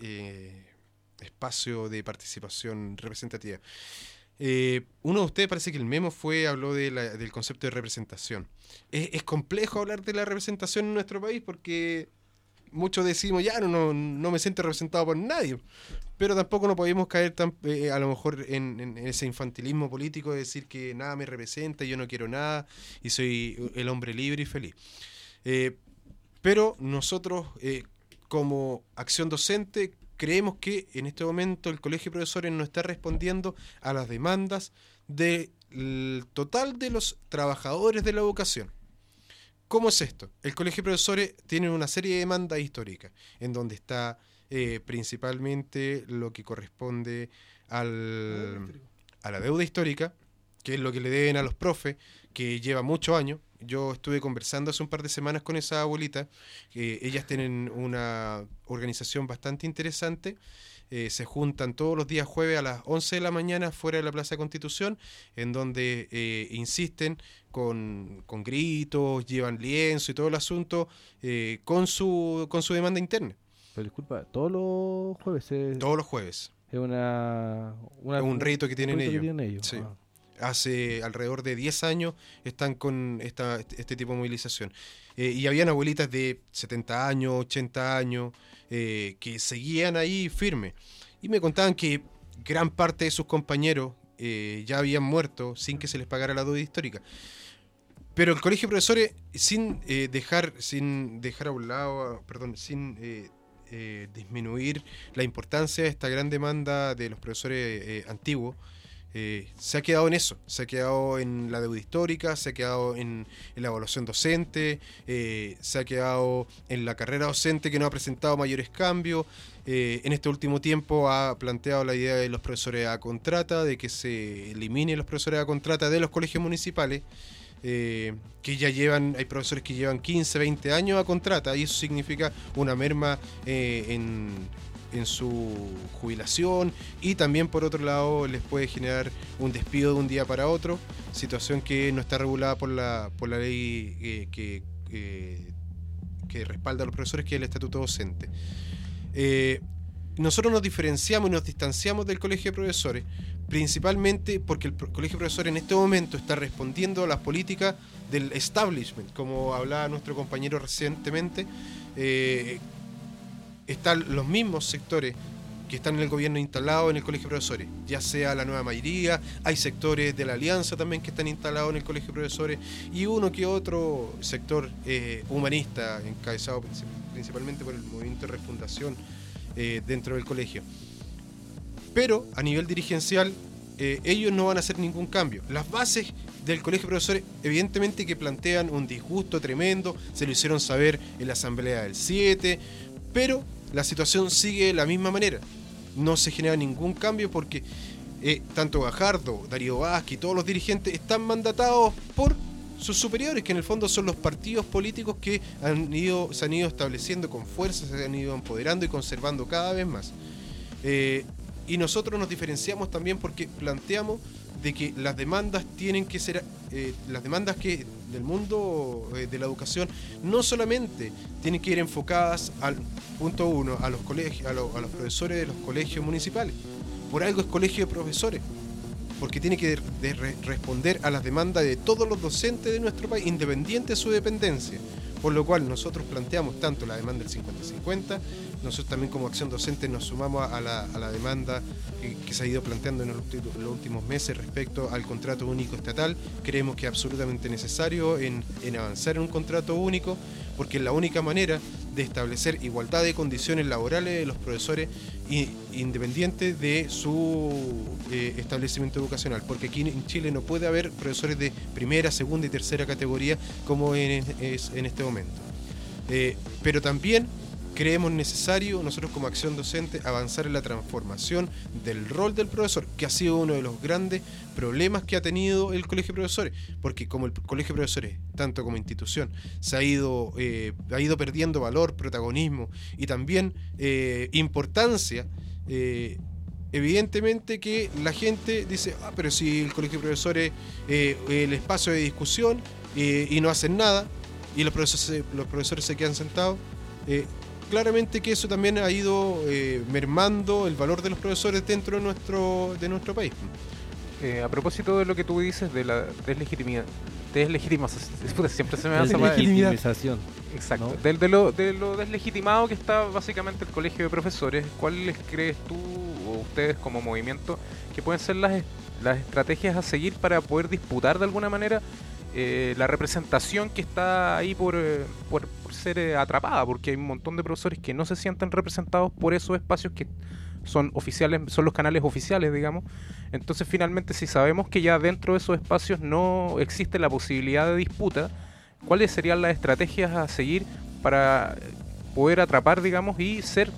Speaker 5: espacio de participación representativa. Uno de ustedes, parece que el Memo habló del concepto de representación. Es complejo hablar de la representación en nuestro país porque muchos decimos, ya no me siento representado por nadie, pero tampoco no podemos caer a lo mejor en ese infantilismo político de decir que nada me representa, yo no quiero nada y soy el hombre libre y feliz. Pero nosotros, como Acción Docente, creemos que en este momento el Colegio de Profesores no está respondiendo a las demandas del total de los trabajadores de la educación. ¿Cómo es esto? El Colegio de Profesores tiene una serie de demandas históricas, en donde está principalmente lo que corresponde a la deuda histórica, que es lo que le deben a los profes, que lleva muchos años. Yo estuve conversando hace un par de semanas con esa abuelita, ellas tienen una organización bastante interesante, se juntan todos los días jueves a las 11 de la mañana fuera de la Plaza de Constitución, en donde insisten con gritos, llevan lienzo y todo el asunto con su demanda interna.
Speaker 1: Pero disculpa, todos los jueves.
Speaker 5: Todos los jueves.
Speaker 1: Es un
Speaker 5: rito que tienen ellos. Sí.
Speaker 1: Ah.
Speaker 5: Hace alrededor de 10 años están con este tipo de movilización. Y habían abuelitas de 70 años, 80 años, que seguían ahí firmes. Y me contaban que gran parte de sus compañeros ya habían muerto sin que se les pagara la deuda histórica. Pero el Colegio de Profesores, sin dejar a un lado, sin disminuir la importancia de esta gran demanda de los profesores antiguos, se ha quedado en eso, se ha quedado en la deuda histórica, se ha quedado en la evaluación docente, se ha quedado en la carrera docente que no ha presentado mayores cambios. En este último tiempo ha planteado la idea de los profesores a contrata, de que se eliminen los profesores a contrata de los colegios municipales, que ya hay profesores que llevan 15, 20 años a contrata, y eso significa una merma en su jubilación, y también por otro lado les puede generar un despido de un día para otro, situación que no está regulada por la ley que respalda a los profesores, que es el estatuto docente. Nosotros nos diferenciamos y nos distanciamos del Colegio de Profesores principalmente porque el Colegio de Profesores en este momento está respondiendo a las políticas del establishment, como hablaba nuestro compañero recientemente. están los mismos sectores que están en el gobierno instalados en el Colegio de Profesores, ya sea la nueva mayoría, hay sectores de la Alianza también que están instalados en el Colegio de Profesores, y uno que otro sector humanista, encabezado principalmente por el movimiento de refundación dentro del colegio. Pero a nivel dirigencial, ellos no van a hacer ningún cambio. Las bases del Colegio de Profesores, evidentemente que plantean un disgusto tremendo, se lo hicieron saber en la asamblea del 7, pero la situación sigue de la misma manera. No se genera ningún cambio porque tanto Gajardo, Darío Vázquez y todos los dirigentes están mandatados por sus superiores, que en el fondo son los partidos políticos que se han ido estableciendo con fuerza, se han ido empoderando y conservando cada vez más. Y nosotros nos diferenciamos también porque planteamos de que las demandas tienen que ser, las demandas que del mundo de la educación no solamente tienen que ir enfocadas al punto uno, a los colegios, a los profesores de los colegios municipales. Por algo es colegio de profesores, porque tiene que responder a las demandas de todos los docentes de nuestro país, independiente de su dependencia. Por lo cual nosotros planteamos tanto la demanda del 50-50, nosotros también como acción docente nos sumamos a la demanda que se ha ido planteando en los últimos meses respecto al contrato único estatal. Creemos que es absolutamente necesario en avanzar en un contrato único, porque es la única manera de establecer igualdad de condiciones laborales de los profesores independiente de su establecimiento educacional, porque aquí en Chile no puede haber profesores de primera, segunda y tercera categoría como es en este momento. Pero también creemos necesario, nosotros como acción docente, avanzar en la transformación del rol del profesor, que ha sido uno de los grandes problemas que ha tenido el Colegio de Profesores, porque como el Colegio de Profesores, tanto como institución, se ha ido perdiendo valor, protagonismo y también importancia. Evidentemente que la gente dice, pero si el Colegio de Profesores el espacio de discusión y no hacen nada y los profesores se quedan sentados, claramente que eso también ha ido mermando el valor de los profesores dentro de nuestro país.
Speaker 3: A propósito de lo que tú dices de la deslegitimación, siempre se me da esa palabra.
Speaker 1: Deslegitimización.
Speaker 3: Exacto.
Speaker 1: ¿No?
Speaker 3: De lo deslegitimado que está básicamente el Colegio de Profesores, ¿cuáles crees tú o ustedes como movimiento que pueden ser las estrategias a seguir para poder disputar de alguna manera la representación que está ahí por ser atrapada? Porque hay un montón de profesores que no se sienten representados por esos espacios que son oficiales, son los canales oficiales, digamos. Entonces, finalmente, si sabemos que ya dentro de esos espacios no existe la posibilidad de disputa, ¿cuáles serían las estrategias a seguir para poder atrapar, digamos, y ser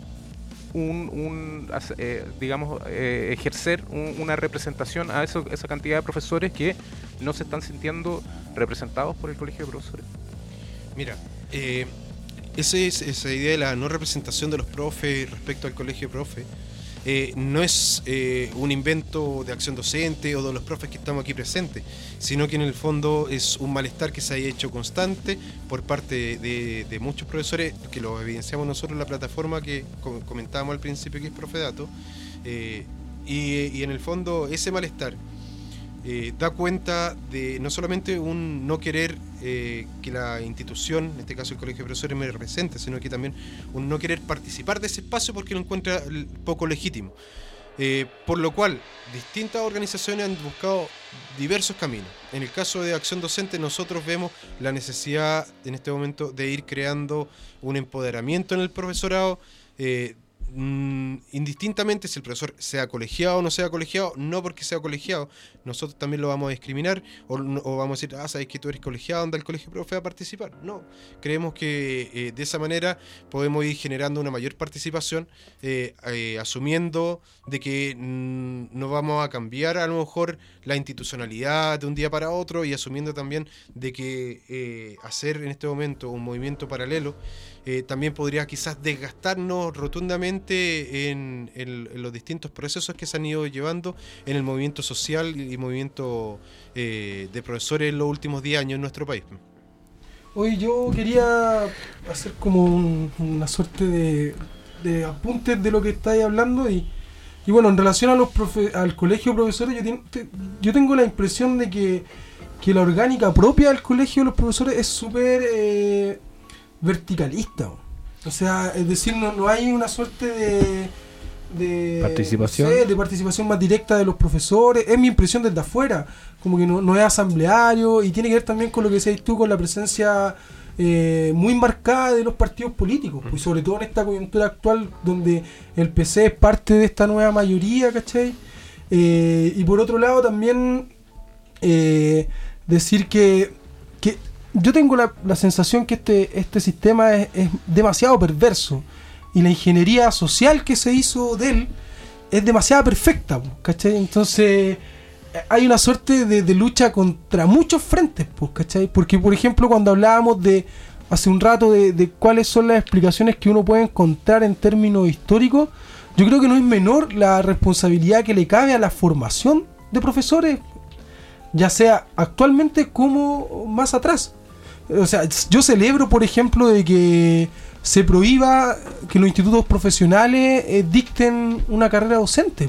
Speaker 3: ejercer una representación a esa cantidad de profesores que no se están sintiendo representados por el Colegio de Profesores?
Speaker 5: Mira, esa idea de la no representación de los profes respecto al Colegio de Profes no es un invento de acción docente o de los profes que estamos aquí presentes, sino que en el fondo es un malestar que se ha hecho constante por parte de muchos profesores, que lo evidenciamos nosotros en la plataforma que comentábamos al principio, que es Profedato, y en el fondo ese malestar da cuenta de no solamente un no querer que la institución, en este caso el Colegio de Profesores, me represente, sino que también un no querer participar de ese espacio porque lo encuentra poco legítimo. Por lo cual, distintas organizaciones han buscado diversos caminos. En el caso de Acción Docente, nosotros vemos la necesidad en este momento de ir creando un empoderamiento en el profesorado, indistintamente si el profesor sea colegiado o no sea colegiado, no porque sea colegiado, nosotros también lo vamos a discriminar o vamos a decir, sabes que tú eres colegiado, anda al colegio profe a participar. No, creemos que de esa manera podemos ir generando una mayor participación, asumiendo de que no vamos a cambiar a lo mejor la institucionalidad de un día para otro, y asumiendo también de que hacer en este momento un movimiento paralelo también podría quizás desgastarnos rotundamente en los distintos procesos que se han ido llevando en el movimiento social y movimiento de profesores en los últimos 10 años en nuestro país.
Speaker 2: Hoy yo quería hacer como una suerte de apuntes de lo que estáis hablando y bueno, en relación a al colegio de profesores, yo tengo la impresión de que la orgánica propia del colegio de los profesores es súper verticalista. O sea, es decir, no hay una suerte de
Speaker 1: Participación.
Speaker 2: no sé, de participación más directa de los profesores. Es mi impresión desde afuera. Como que no es asambleario, y tiene que ver también con lo que decías tú, con la presencia muy marcada de los partidos políticos, pues, sobre todo en esta coyuntura actual donde el PC es parte de esta nueva mayoría, ¿cachai? Y por otro lado también decir que yo tengo la sensación que este sistema es demasiado perverso, y la ingeniería social que se hizo de él es demasiado perfecta, ¿cachai? Entonces hay una suerte de lucha contra muchos frentes, ¿cachai? Porque, por ejemplo, cuando hablábamos hace un rato de cuáles son las explicaciones que uno puede encontrar en términos históricos, yo creo que no es menor la responsabilidad que le cabe a la formación de profesores, ya sea actualmente como más atrás. O sea, yo celebro, por ejemplo, de que se prohíba que los institutos profesionales dicten una carrera docente.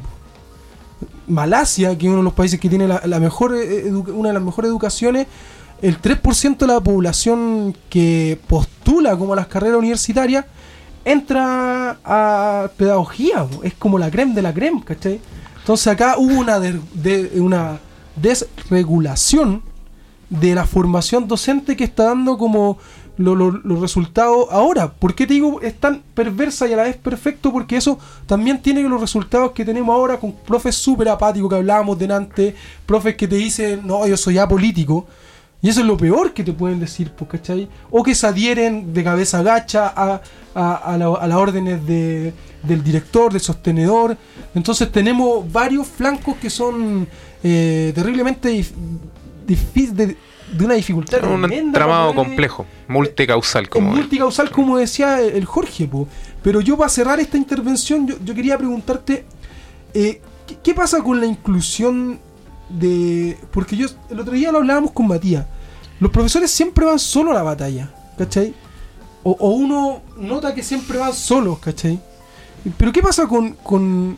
Speaker 2: Malasia, que es uno de los países que tiene una de las mejores educaciones, el 3% de la población que postula como a las carreras universitarias entra a pedagogía, es como la creme de la creme, ¿cachai? Entonces acá hubo una desregulación de la formación docente que está dando como los resultados ahora. ¿Por qué te digo es tan perversa y a la vez perfecto? Porque eso también tiene los resultados que tenemos ahora con profes súper apáticos que hablábamos delante, profes que te dicen, no, yo soy apolítico, y eso es lo peor que te pueden decir, ¿cachai? O que se adhieren de cabeza gacha a las órdenes del director, del sostenedor. Entonces tenemos varios flancos que son terriblemente difíciles, de una dificultad
Speaker 3: un
Speaker 2: tremenda,
Speaker 3: entramado complejo, multicausal,
Speaker 2: como decía el Jorge, pero yo, para cerrar esta intervención, yo quería preguntarte ¿qué pasa con la inclusión porque el otro día lo hablábamos con Matías, los profesores siempre van solos a la batalla, ¿cachai? O uno nota que siempre van solos, ¿cachai? Pero ¿qué pasa con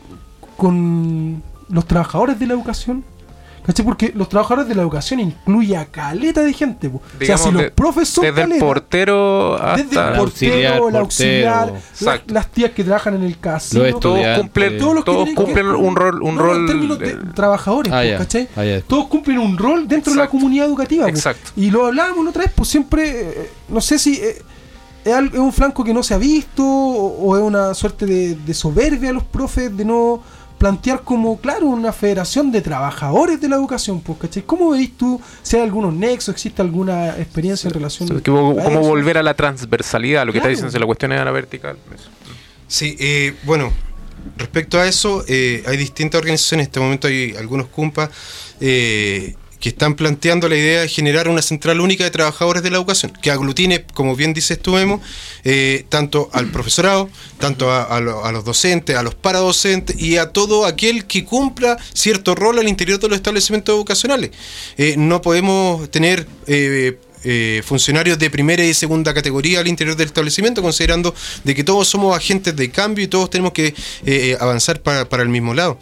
Speaker 2: los trabajadores de la educación? ¿Cachai? Porque los trabajadores de la educación incluye a caleta de gente, po.
Speaker 3: Digamos,
Speaker 2: o sea, si los profes son
Speaker 3: desde
Speaker 2: caleta,
Speaker 3: el portero hasta
Speaker 2: desde el portero, el auxiliar,
Speaker 3: Exacto.
Speaker 2: las tías que trabajan en el casino,
Speaker 1: Los
Speaker 3: todos
Speaker 1: estudiantes.
Speaker 3: cumplen un rol
Speaker 2: en términos de trabajadores, ¿cachai? Todos cumplen un rol dentro de la comunidad educativa,
Speaker 3: Exacto.
Speaker 2: Y lo hablábamos la otra vez, pues siempre, no sé si es un flanco que no se ha visto, o es una suerte de soberbia a los profes de no plantear como, claro, una federación de trabajadores de la educación, pues, ¿cachai? ¿Cómo veis tú si hay algunos nexos, existe alguna experiencia en relación a
Speaker 3: ¿Cómo
Speaker 2: eso?
Speaker 3: volver a la transversalidad? Lo que
Speaker 2: Claro.
Speaker 3: está diciendo, si la cuestión es a la vertical. Eso.
Speaker 5: Sí, bueno, respecto a eso, hay distintas organizaciones. En este momento hay algunos CUMPA que están planteando la idea de generar una central única de trabajadores de la educación, que aglutine, como bien dices tú, Memo, tanto al profesorado, tanto a los docentes, a los paradocentes y a todo aquel que cumpla cierto rol al interior de los establecimientos educacionales. No podemos tener funcionarios de primera y segunda categoría al interior del establecimiento, considerando de que todos somos agentes de cambio y todos tenemos que avanzar para el mismo lado.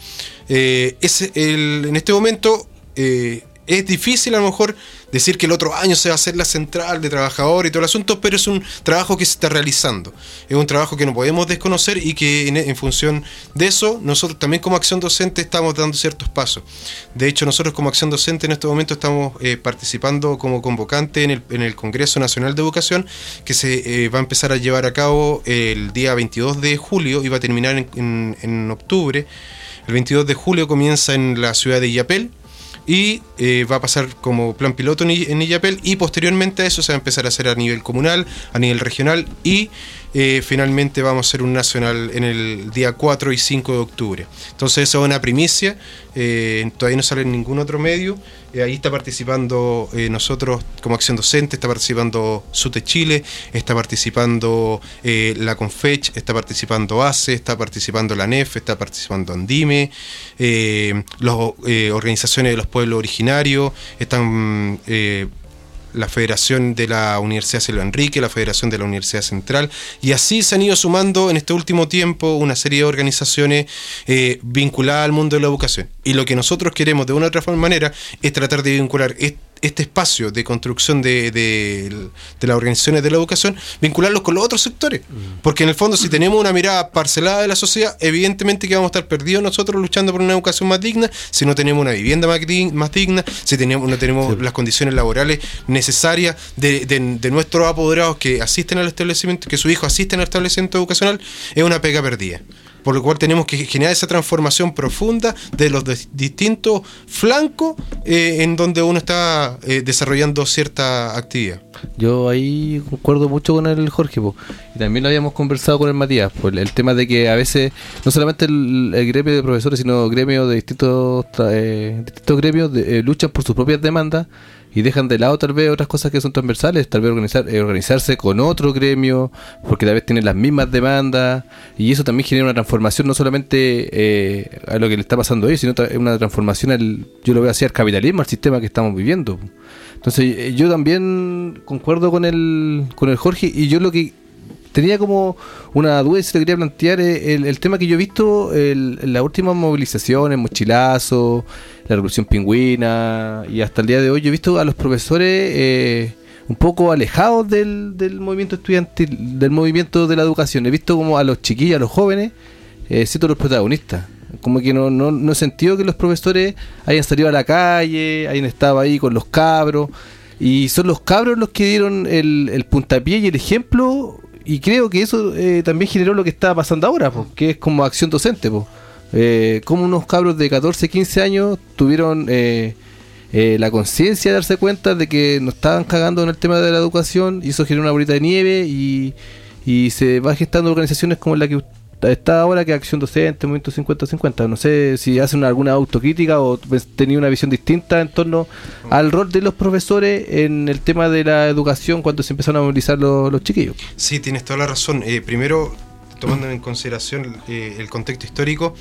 Speaker 5: En este momento es difícil a lo mejor decir que el otro año se va a hacer la central de trabajadores y todo el asunto, pero es un trabajo que se está realizando. Es un trabajo que no podemos desconocer y que en función de eso, nosotros también como Acción Docente estamos dando ciertos pasos. De hecho, nosotros como Acción Docente en este momento estamos participando como convocante en el Congreso Nacional de Educación, que se va a empezar a llevar a cabo el día 22 de julio y va a terminar en octubre. El 22 de julio comienza en la ciudad de Illapel, y va a pasar como plan piloto en Illapel, y posteriormente a eso se va a empezar a hacer a nivel comunal, a nivel regional, y finalmente vamos a hacer un nacional en el día 4 y 5 de octubre. Entonces eso es una primicia, todavía no sale en ningún otro medio. Ahí está participando nosotros como Acción Docente, está participando SUTE Chile, está participando la CONFECH, está participando ACE, está participando la NEF, está participando ANDIME, las organizaciones de los pueblos originarios, están la Federación de la Universidad Silva Enrique, la Federación de la Universidad Central, y así se han ido sumando en este último tiempo una serie de organizaciones vinculadas al mundo de la educación. Y lo que nosotros queremos de una u otra manera es tratar de vincular este espacio de construcción de las organizaciones de la educación, vincularlos con los otros sectores. Porque en el fondo, si tenemos una mirada parcelada de la sociedad, evidentemente que vamos a estar perdidos nosotros luchando por una educación más digna, si no tenemos una vivienda más digna, si no tenemos las condiciones laborales necesarias de nuestros apoderados que asisten al establecimiento, que sus hijos asisten al establecimiento educacional, es una pega perdida. Por lo cual tenemos que generar esa transformación profunda de los distintos flancos en donde uno está desarrollando cierta actividad.
Speaker 1: Yo ahí concuerdo mucho con el Jorge, po. Y también lo habíamos conversado con el Matías, pues el tema de que a veces no solamente el gremio de profesores, sino gremios de distintos gremios luchan por sus propias demandas y dejan de lado tal vez otras cosas que son transversales, tal vez organizarse con otro gremio, porque tal vez tienen las mismas demandas, y eso también genera una transformación no solamente a lo que le está pasando hoy, sino una transformación, yo lo veo así, al capitalismo, al sistema que estamos viviendo. Entonces yo también concuerdo con el Jorge, y yo lo que tenía como una duda y se le quería plantear el tema que yo he visto en las últimas movilizaciones, Mochilazo, la Revolución Pingüina, y hasta el día de hoy yo he visto a los profesores un poco alejados del movimiento estudiantil, del movimiento de la educación. He visto como a los chiquillos, a los jóvenes, siendo los protagonistas. Como que no he sentido que los profesores hayan salido a la calle, hayan estado ahí con los cabros, y son los cabros los que dieron el puntapié y el ejemplo. Y creo que eso también generó lo que está pasando ahora, po, que es como acción docente, po. Como unos cabros de 14, 15 años tuvieron la conciencia de darse cuenta de que nos estaban cagando en el tema de la educación, y eso generó una bolita de nieve, y se va gestando organizaciones como la que está ahora, que es Acción Docente, Movimiento 50-50. No sé si hacen alguna autocrítica o tenían una visión distinta en torno al rol de los profesores en el tema de la educación cuando se empezaron a movilizar los chiquillos.
Speaker 5: Sí, tienes toda la razón. Primero, tomando en consideración el contexto histórico,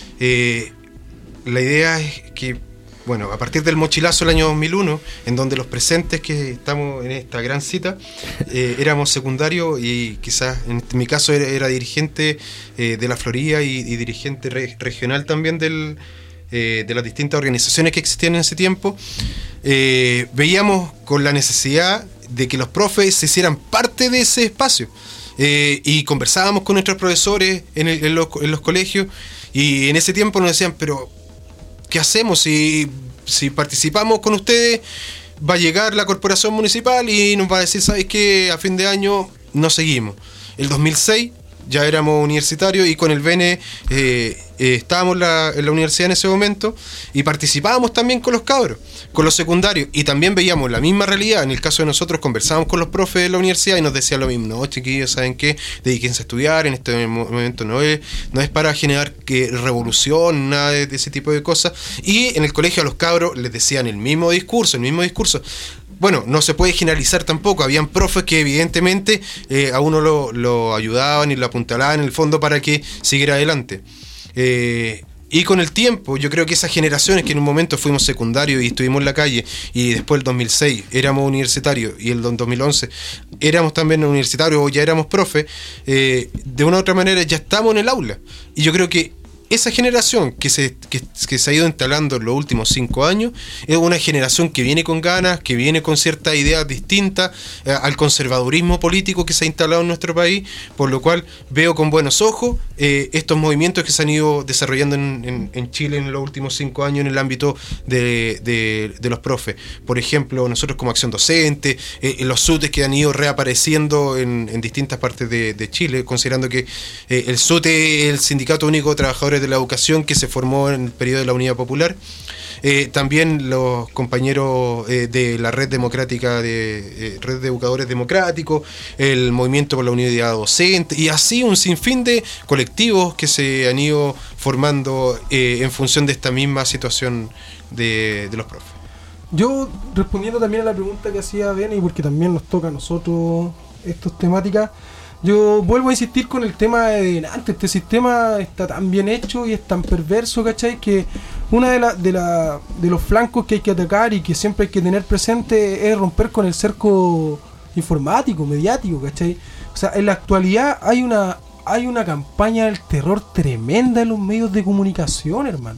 Speaker 5: la idea es que, bueno, a partir del mochilazo del año 2001, en donde los presentes que estamos en esta gran cita, éramos secundarios, y quizás en mi caso era dirigente de la Florida y dirigente regional también de las distintas organizaciones que existían en ese tiempo, veíamos con la necesidad de que los profes se hicieran parte de ese espacio. Y conversábamos con nuestros profesores en los colegios, y en ese tiempo nos decían, pero ¿qué hacemos si participamos con ustedes? Va a llegar la corporación municipal y nos va a decir, ¿sabes qué? A fin de año no seguimos. El 2006 ya éramos universitarios, y con el BN estábamos en la universidad en ese momento, y participábamos también con los cabros, con los secundarios, y también veíamos la misma realidad. En el caso de nosotros, conversábamos con los profes de la universidad y nos decían lo mismo: no, chiquillos, ¿saben qué? Dedíquense a estudiar, en este momento no es para generar revolución, nada de ese tipo de cosas. Y en el colegio a los cabros les decían el mismo discurso. Bueno, no se puede generalizar tampoco. Habían profes que evidentemente a uno lo ayudaban y lo apuntalaban en el fondo para que siguiera adelante. Y con el tiempo, yo creo que esas generaciones que en un momento fuimos secundarios y estuvimos en la calle, y después el 2006 éramos universitarios, y el 2011 éramos también universitarios o ya éramos profes, de una u otra manera ya estamos en el aula. Y yo creo que esa generación que se ha ido instalando en los últimos 5 años es una generación que viene con ganas, que viene con ciertas ideas distintas al conservadurismo político que se ha instalado en nuestro país, por lo cual veo con buenos ojos estos movimientos que se han ido desarrollando en Chile en los últimos 5 años en el ámbito de los profes. Por ejemplo, nosotros como Acción Docente, los SUTES que han ido reapareciendo en distintas partes de Chile, considerando que el SUTE es el Sindicato Único de Trabajadores de la Educación, que se formó en el periodo de la Unidad Popular. También los compañeros de la Red Democrática, Red de Educadores Democráticos, el Movimiento por la Unidad Docente, y así un sinfín de colectivos que se han ido formando en función de esta misma situación de los profes.
Speaker 2: Yo, respondiendo también a la pregunta que hacía Beni, porque también nos toca a nosotros estas temáticas, yo vuelvo a insistir con el tema de antes. Este sistema está tan bien hecho y es tan perverso, ¿cachai? Que una de los flancos que hay que atacar y que siempre hay que tener presente es romper con el cerco informático, mediático, ¿cachai? O sea, en la actualidad hay una campaña del terror tremenda en los medios de comunicación, hermano.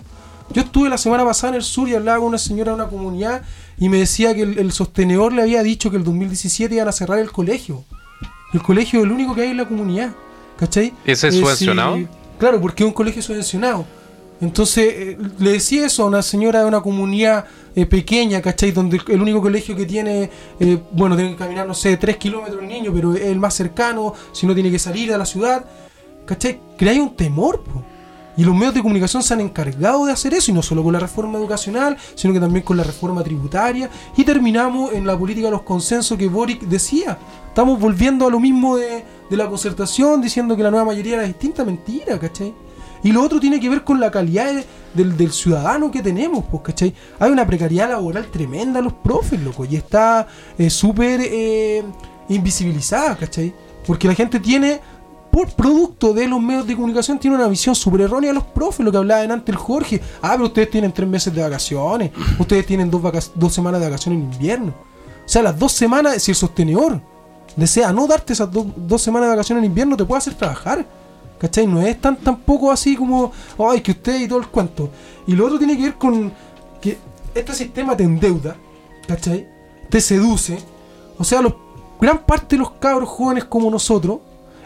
Speaker 2: Yo estuve la semana pasada en el sur y hablaba con una señora de una comunidad y me decía que el sostenedor le había dicho que el 2017 iban a cerrar el colegio. El colegio es el único que hay en la comunidad, ¿cachai?
Speaker 3: ¿Ese es subvencionado?
Speaker 2: Sí, claro, porque es un colegio subvencionado. Entonces le decía eso a una señora de una comunidad pequeña, ¿cachai? Donde el único colegio que tiene, bueno, tiene que caminar, no sé, 3 kilómetros el niño, pero es el más cercano, si no tiene que salir a la ciudad, ¿cachai? Crea un temor, po. Y los medios de comunicación se han encargado de hacer eso, y no solo con la reforma educacional, sino que también con la reforma tributaria, y terminamos en la política de los consensos que Boric decía. Estamos volviendo a lo mismo de la concertación, diciendo que la nueva mayoría era distinta. Mentira, ¿cachai? Y lo otro tiene que ver con la calidad del ciudadano que tenemos, pues, ¿cachai? Hay una precariedad laboral tremenda a los profes, loco, y está súper invisibilizada, ¿cachai? Porque la gente tiene, por producto de los medios de comunicación, tiene una visión súper errónea de los profes, lo que hablaba antes el Jorge. Pero ustedes tienen 3 meses de vacaciones, ustedes tienen 2 semanas de vacaciones en invierno. O sea, las 2 semanas, si el sostenedor desea no darte esas 2 semanas de vacaciones en invierno, te puede hacer trabajar, ¿cachai? No es tampoco así como, ay, que usted y todo el cuento. Y lo otro tiene que ver con que este sistema te endeuda, ¿cachai? Te seduce. O sea, gran parte de los cabros jóvenes como nosotros,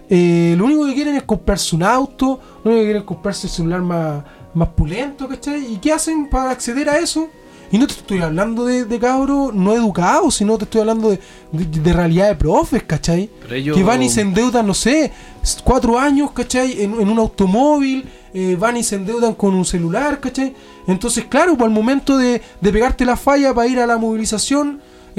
Speaker 2: lo único que quieren es comprarse un auto, lo único que quieren es comprarse el celular más pulento, ¿cachai? ¿Y qué hacen para acceder a eso? Y no te estoy hablando de cabros no educados, sino te estoy hablando de realidad de profes, ¿cachai? Que van y se endeudan, no sé, 4 años, ¿cachai? En un automóvil, van y se endeudan con un celular, ¿cachai? Entonces, claro, pues al momento de pegarte la falla para ir a la movilización,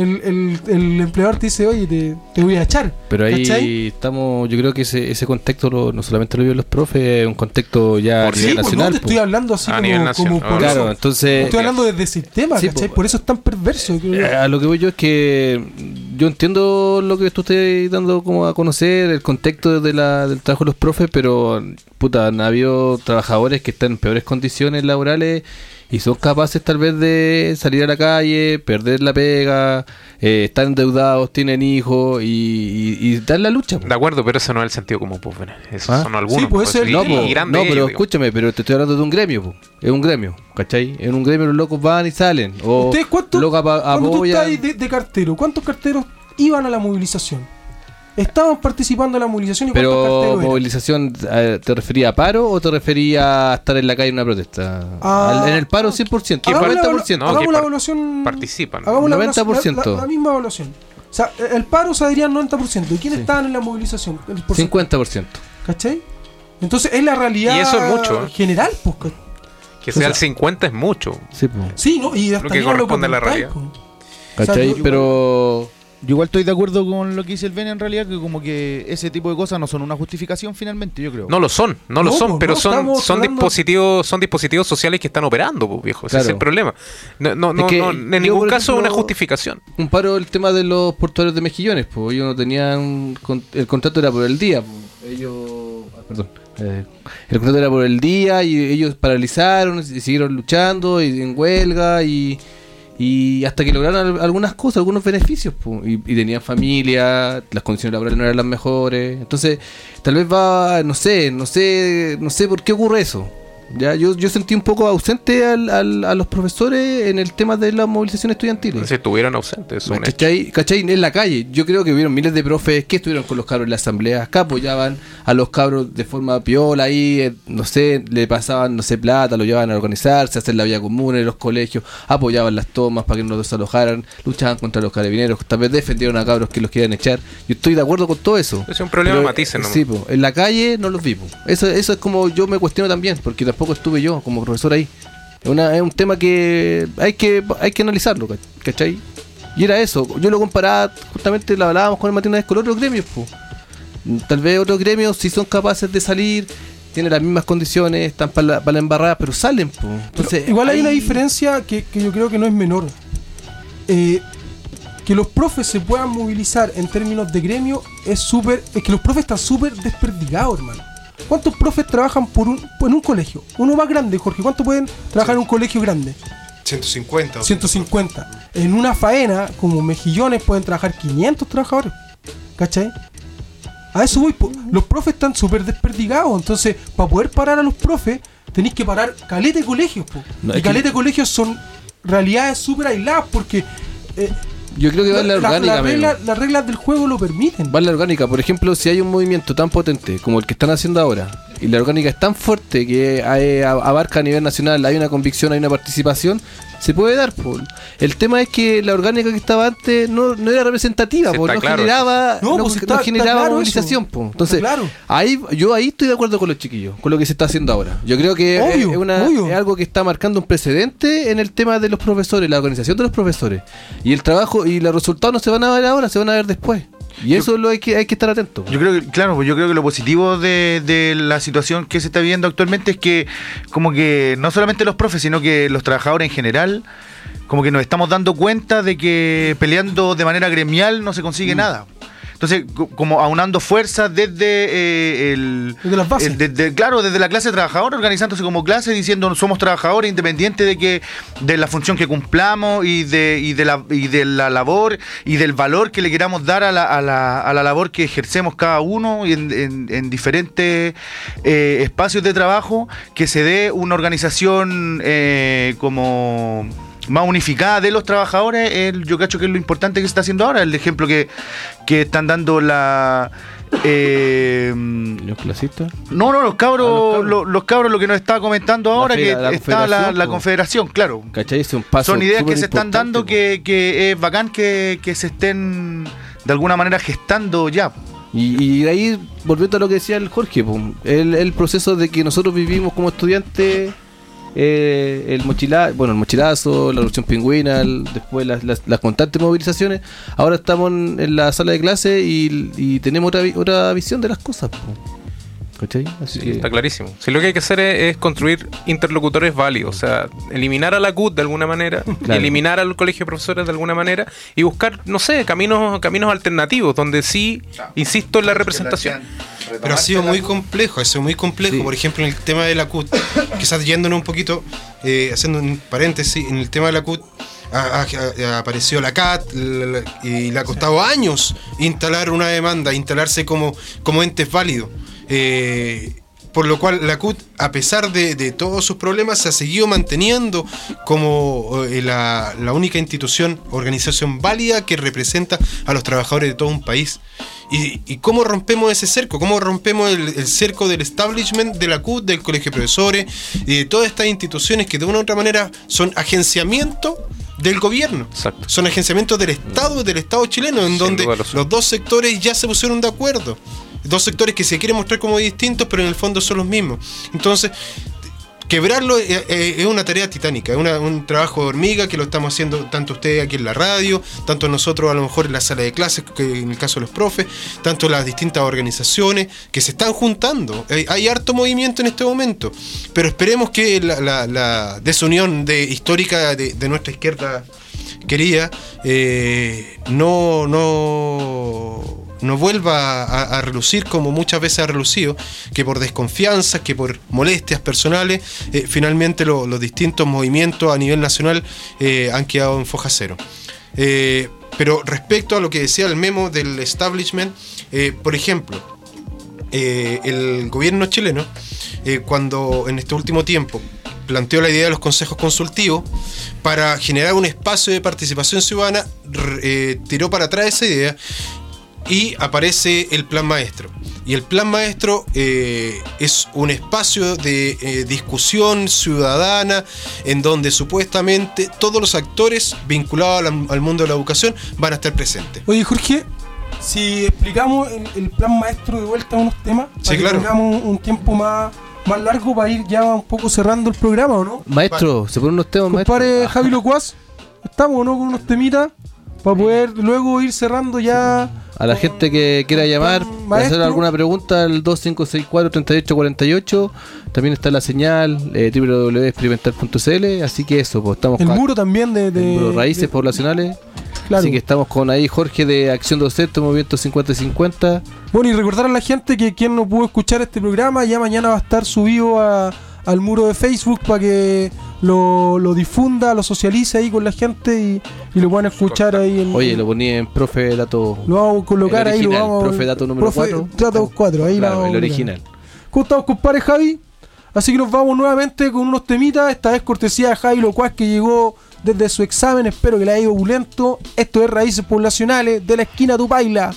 Speaker 2: el empleador te dice, oye, te voy a echar.
Speaker 1: Pero ahí, ¿cachai? Estamos, yo creo que ese contexto no solamente lo viven los profes, es un contexto ya a nivel nacional.
Speaker 2: No te estoy hablando así como por
Speaker 1: claro,
Speaker 2: eso.
Speaker 1: Entonces,
Speaker 2: estoy hablando desde el sistema, sí, ¿cachai? Por eso es tan perverso.
Speaker 1: A lo que voy yo es que yo entiendo lo que tú estás dando como a conocer, el contexto del trabajo de los profes, pero puta, han habido trabajadores que están en peores condiciones laborales y son capaces tal vez de salir a la calle, perder la pega, están endeudados, tienen hijos y dar la lucha.
Speaker 3: De acuerdo, pero eso no es el sentido común, pues, eso son algunos.
Speaker 2: Sí, puede ser.
Speaker 1: No, pero escúchame, pero te estoy hablando de un gremio, pues. Es un gremio, ¿cachai? En un gremio los locos van y salen.
Speaker 2: ¿Ustedes cuántos? Cuando tú estás ahí de cartero, ¿cuántos carteros iban a la movilización? Estaban participando en la movilización y
Speaker 1: pero
Speaker 2: cuántos carteros eran.
Speaker 1: ¿Movilización ¿te refería a paro o te refería a estar en la calle en una protesta? En el paro 100%, 90%.
Speaker 2: Hagamos la evaluación.
Speaker 3: Participan.
Speaker 2: Hagamos
Speaker 1: 90%.
Speaker 2: La misma evaluación. O sea, el paro se diría 90%. ¿Y quiénes estaban en la movilización?
Speaker 1: 50%.
Speaker 2: ¿Cachai? Entonces es la realidad
Speaker 3: y eso es mucho,
Speaker 2: general, pues.
Speaker 3: Que sea el 50 es mucho.
Speaker 1: Sí, pues.
Speaker 2: Sí, ¿no? Y hasta
Speaker 3: lo que corresponde a la realidad.
Speaker 1: ¿Cachai? O sea, pero
Speaker 7: yo igual estoy de acuerdo con lo que dice el Bene en realidad, que como que ese tipo de cosas no son una justificación finalmente, yo creo.
Speaker 3: No lo son, pero son dispositivos sociales que están operando, pues, viejo. Ese es el problema. En ningún caso es una justificación.
Speaker 1: Un paro el tema de los portuarios de Mejillones, pues ellos no tenían, el contrato era por el día, pues. El contrato era por el día y ellos paralizaron y siguieron luchando y en huelga y hasta que lograron algunas cosas, algunos beneficios, y tenían familia, las condiciones laborales no eran las mejores. Entonces, tal vez no sé por qué ocurre eso. Ya yo sentí un poco ausente a los profesores en el tema de la movilización estudiantil.
Speaker 3: Si estuvieran ausentes,
Speaker 1: ¿Cachai? En la calle. Yo creo que hubieron miles de profes que estuvieron con los cabros en la asamblea, acá apoyaban a los cabros de forma piola ahí, le pasaban, plata, lo llevaban a organizarse, a hacer la vía común en los colegios, apoyaban las tomas para que no los desalojaran, luchaban contra los carabineros, tal vez defendieron a cabros que los querían echar. Yo estoy de acuerdo con todo eso.
Speaker 3: Es un problema de matices, ¿no?
Speaker 1: Sí, en la calle no los vi. Eso es como yo me cuestiono también, porque tampoco estuve yo como profesor ahí. Es un tema que hay que analizarlo, ¿cachai? Y era eso. Yo lo comparaba, justamente lo hablábamos con el Martín una vez con otros gremios, po. Tal vez otros gremios si son capaces de salir, tienen las mismas condiciones, están para la embarrada, pero salen, po. Entonces,
Speaker 2: igual hay una diferencia que yo creo que no es menor. Que los profes se puedan movilizar en términos de gremio es que los profes están súper desperdigados, hermano. ¿Cuántos profes trabajan en un colegio? Uno más grande, Jorge. ¿Cuántos pueden trabajar en un colegio grande?
Speaker 5: 150.
Speaker 2: 150. En una faena, como Mejillones, pueden trabajar 500 trabajadores. ¿Cachai? A eso voy. Los profes están súper desperdigados. Entonces, para poder parar a los profes, tenéis que parar caleta de colegios, po.
Speaker 1: No,
Speaker 2: y
Speaker 1: es
Speaker 2: caleta de colegios son realidades súper aisladas porque
Speaker 1: Yo creo que va en la orgánica,
Speaker 2: las reglas del juego lo permiten.
Speaker 1: va en la orgánica. Por ejemplo, si hay un movimiento tan potente como el que están haciendo ahora, y la orgánica es tan fuerte que abarca a nivel nacional, hay una convicción, hay una participación, se puede dar. Po. El tema es que la orgánica que estaba antes no era representativa,
Speaker 3: Sí,
Speaker 1: po,
Speaker 3: está
Speaker 1: no
Speaker 3: claro.
Speaker 1: generaba,
Speaker 2: No,
Speaker 1: no
Speaker 2: pues está
Speaker 1: generaba
Speaker 2: claro
Speaker 1: movilización.
Speaker 2: eso.
Speaker 1: Po. Entonces,
Speaker 2: Está claro.
Speaker 1: yo ahí estoy de acuerdo con los chiquillos, con lo que se está haciendo ahora. Yo creo que
Speaker 2: Obvio.
Speaker 1: es algo que está marcando un precedente en el tema de los profesores, la organización de los profesores. Y el trabajo y los resultados no se van a ver ahora, se van a ver después. Y eso hay que estar atento.
Speaker 7: Yo creo que, claro, pues yo creo que lo positivo de la situación que se está viviendo actualmente es que como que no solamente los profes, sino que los trabajadores en general, como que nos estamos dando cuenta de que peleando de manera gremial no se consigue nada. Entonces, como aunando fuerzas desde
Speaker 2: Desde las bases.
Speaker 7: desde la clase trabajadora, organizándose como clase, diciendo somos trabajadores independientes de la función que cumplamos y de la labor y del valor que le queramos dar a la labor que ejercemos cada uno y en diferentes espacios de trabajo, que se dé una organización como más unificada de los trabajadores. Yo cacho que es lo importante que se está haciendo ahora, el ejemplo que están dando
Speaker 1: ¿Los clasistas?
Speaker 7: No, los cabros, los cabros, lo que nos está comentando ahora, que
Speaker 1: la
Speaker 7: está la confederación, claro.
Speaker 1: ¿Cachai? Es un paso.
Speaker 7: Son ideas que se
Speaker 1: superimportante,
Speaker 7: están dando
Speaker 1: po.
Speaker 7: que es bacán que se estén de alguna manera gestando ya.
Speaker 1: Y de ahí, volviendo a lo que decía el Jorge, po, el proceso de que nosotros vivimos como estudiantes, el mochilazo, la erupción pingüina, después las constantes movilizaciones. Ahora estamos en la sala de clase y tenemos otra visión de las cosas, po. ¿Cachai? Así
Speaker 3: Sí,
Speaker 1: que
Speaker 3: está clarísimo. Si lo que hay que hacer es construir interlocutores válidos, o sea, eliminar a la CUT de alguna manera,
Speaker 1: Claro.
Speaker 3: eliminar al colegio de profesores de alguna manera y buscar, no sé, caminos alternativos donde sí, insisto en la representación.
Speaker 5: Pero ha sido muy complejo,
Speaker 1: Sí.
Speaker 5: Por ejemplo, en el tema de la CUT, quizás yéndonos un poquito, haciendo un paréntesis, en el tema de la CUT apareció la CAT y le ha costado años instalar una demanda, instalarse como entes válidos. Por lo cual la CUT, a pesar de todos sus problemas, se ha seguido manteniendo como la única institución, organización válida que representa a los trabajadores de todo un país. ¿Y cómo rompemos ese cerco? ¿Cómo rompemos el cerco del establishment de la CUT, del Colegio de Profesores y de todas estas instituciones que de una u otra manera son agenciamiento del gobierno?
Speaker 3: Exacto.
Speaker 5: Son agenciamientos del Estado chileno, en
Speaker 3: Sin
Speaker 5: donde
Speaker 3: duda lo son.
Speaker 5: los dos sectores ya se pusieron de acuerdo. Dos sectores que se quieren mostrar como distintos, pero en el fondo son los mismos. Entonces, quebrarlo es una tarea titánica, es un trabajo de hormiga que lo estamos haciendo tanto ustedes aquí en la radio, tanto nosotros a lo mejor en la sala de clases, que en el caso de los profes, tanto las distintas organizaciones que se están juntando. Hay harto movimiento en este momento, pero esperemos que la desunión histórica de nuestra izquierda querida no vuelva a relucir como muchas veces ha relucido, que por desconfianzas, que por molestias personales, finalmente los distintos movimientos a nivel nacional han quedado en foja cero. Pero respecto a lo que decía el memo del establishment, por ejemplo, el gobierno chileno, cuando en este último tiempo planteó la idea de los consejos consultivos para generar un espacio de participación ciudadana, tiró para atrás esa idea y aparece el Plan Maestro. Y el Plan Maestro es un espacio de discusión ciudadana en donde supuestamente todos los actores vinculados al mundo de la educación van a estar presentes.
Speaker 2: Oye, Jorge, si explicamos el plan maestro de vuelta a unos temas,
Speaker 5: Sí,
Speaker 2: para
Speaker 5: claro.
Speaker 2: que tengamos un tiempo más largo para ir ya un poco cerrando el programa, ¿o no?
Speaker 1: Maestro, se ponen unos temas,
Speaker 2: Compadre
Speaker 1: maestro.
Speaker 2: Javi Locuaz, estamos, ¿o no? Con unos temitas para poder luego ir cerrando ya.
Speaker 1: A la gente que quiera llamar,
Speaker 2: Maestro.
Speaker 1: hacer alguna pregunta al 2564-3848. También está la señal www.experimental.cl. Así que eso, pues estamos
Speaker 2: El
Speaker 1: con
Speaker 2: muro también de
Speaker 1: raíces poblacionales.
Speaker 2: Claro.
Speaker 1: Así que estamos con ahí Jorge de Acción Docente, Movimiento 50-50.
Speaker 2: Bueno, y recordar a la gente que quien no pudo escuchar este programa, ya mañana va a estar subido al muro de Facebook para que lo difunda, lo socialice ahí con la gente y lo puedan escuchar ahí.
Speaker 1: Oye, lo ponía en Profe Dato.
Speaker 2: Lo vamos a colocar
Speaker 1: el
Speaker 2: ahí, lo
Speaker 1: original,
Speaker 2: vamos
Speaker 1: Profe Dato número
Speaker 2: Profe
Speaker 1: 4.
Speaker 2: Dato 4, ahí
Speaker 1: Claro,
Speaker 2: la vamos
Speaker 1: el
Speaker 2: a
Speaker 1: original.
Speaker 2: ¿Cómo estamos, compadre Javi? Así que nos vamos nuevamente con unos temitas, esta vez cortesía de Javi Locuaz, que llegó desde su examen, espero que le haya ido opulento. Esto es Raíces Poblacionales de la esquina Tupaila.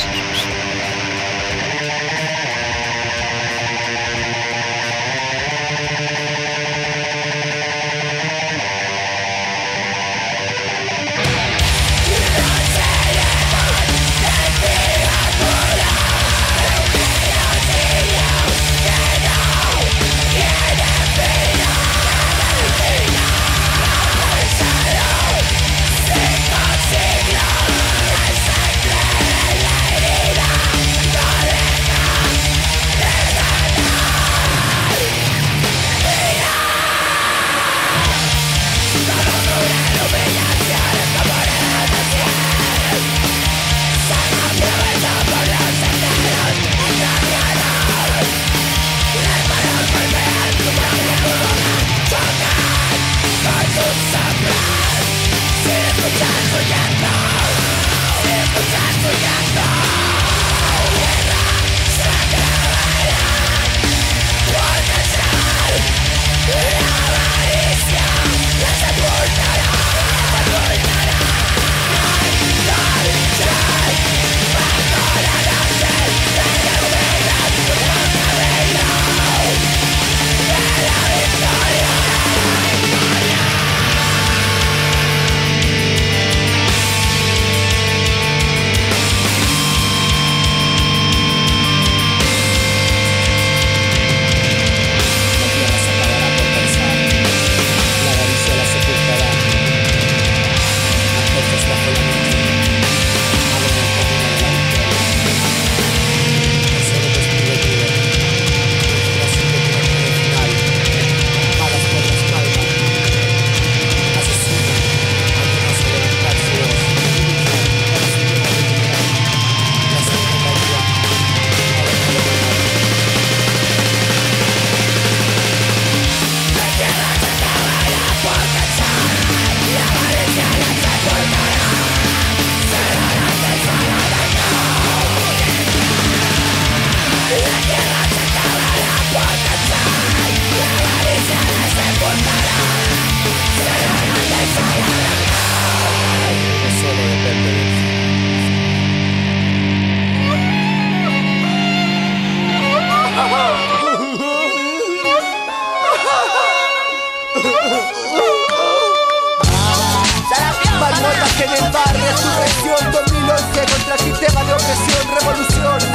Speaker 6: En el bar, resurrección 2011 contra el sistema de opresión, revolución.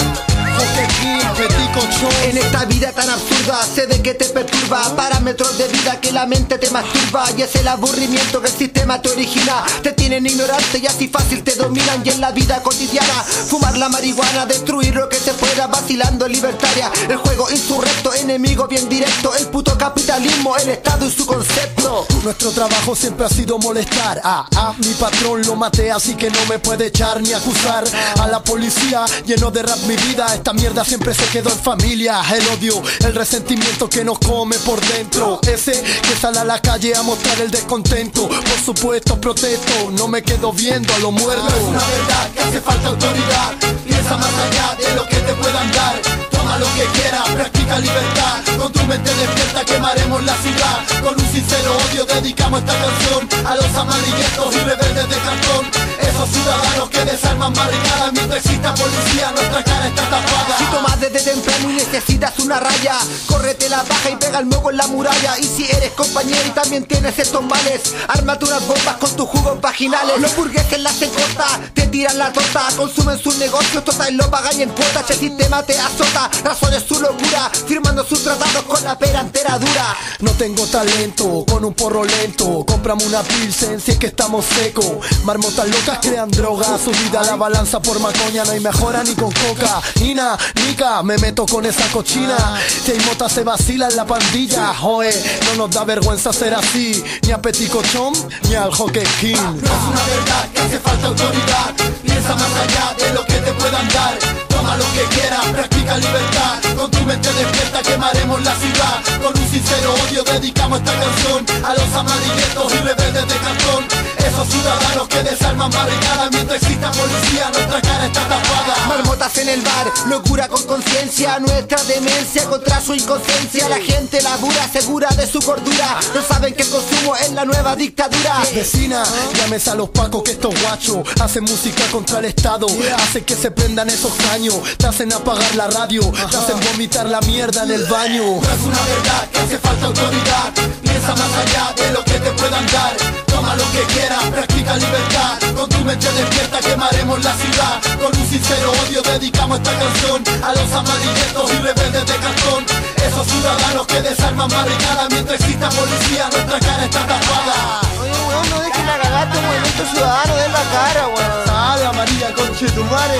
Speaker 6: En esta vida tan absurda, sé de que te perturba. Parámetros de vida que la mente te masturba. Y es el aburrimiento que el sistema te origina. Te tienen ignorante y así fácil te dominan. Y en la vida cotidiana, fumar la marihuana, destruir lo que se pueda, vacilando en libertaria. El juego insurrecto, enemigo bien directo. El puto capitalismo, el Estado y su concepto.
Speaker 8: Nuestro trabajo siempre ha sido molestar. Mi patrón lo maté, así que no me puede echar ni acusar. A la policía, lleno de rap mi vida. Esta mierda siempre se quedó en familia. El odio, el resentimiento que nos come por dentro. Ese que sale a la calle a mostrar el descontento. Por supuesto protesto, no me quedo viendo a los muertos. Es una verdad que hace falta autoridad. Piensa más allá de lo que te puedan dar. Toma lo que quieras, practica libertad. Con tu mente despierta quemaremos la ciudad. Con un sincero odio dedicamos esta canción a los amarillentos y rebeldes de cartón. Esos ciudadanos que desarman barricadas. Mientras exista policía, nuestra cara está tapada.
Speaker 6: Si tomas desde temprano y necesitas una raya, córrete la baja y pega el moco en la muralla. Y si eres compañero y también tienes estos males, ármate unas bombas con tus jugos vaginales. Los burgueses las hacen corta, te tiran la torta, consumen sus negocios, total lo pagan y en cuotas. El sistema te azota, razones su locura, firmando sus tratados con la pera entera dura.
Speaker 8: No tengo talento, con un porro lento, cómprame una pilsen si es que estamos secos. Marmotas locas crean droga, subida la balanza por macoña, no hay mejora ni con coca. Ina, Nica, me meto con esa cochina. Si hay mota se vacila en la pandilla. Joe, no nos da vergüenza ser así, ni a Petit Cochón, ni al Hockey King. No es una verdad que hace falta autoridad. Piensa más allá de lo que te puedan dar. Toma lo que quieras, practica libertad. Con tu mente despierta quemaremos la ciudad. Con un sincero odio dedicamos esta canción a los amarilletos y rebeldes de cartón. Esos ciudadanos que desarman barricadas mientras exista policía, nuestra cara está tapada.
Speaker 4: Marmotas en el bar, locura con conciencia, nuestra demencia contra su inconsciencia. La gente labura segura de su cordura, no saben que el consumo es la nueva dictadura.
Speaker 8: Vecina, llámese a los pacos que estos guachos hacen música contra el Estado, hacen que se prendan esos caños, te hacen apagar la radio, te hacen vomitar la mierda en el baño. No es una verdad que hace falta autoridad, piensa más allá de lo que te puedan dar. Toma lo que quieras, practica libertad, con tu mente despierta quemaremos la ciudad. Con un sincero odio dedicamos esta canción a los amarilletos y rebeldes de cartón. Esos ciudadanos que desarman barricadas mientras exista policía, nuestra cara está tapada.
Speaker 4: Oye, weón, no dejen la cagarte, un movimiento ciudadano, den la cara, weón.
Speaker 8: Sale amarilla, conchetumare.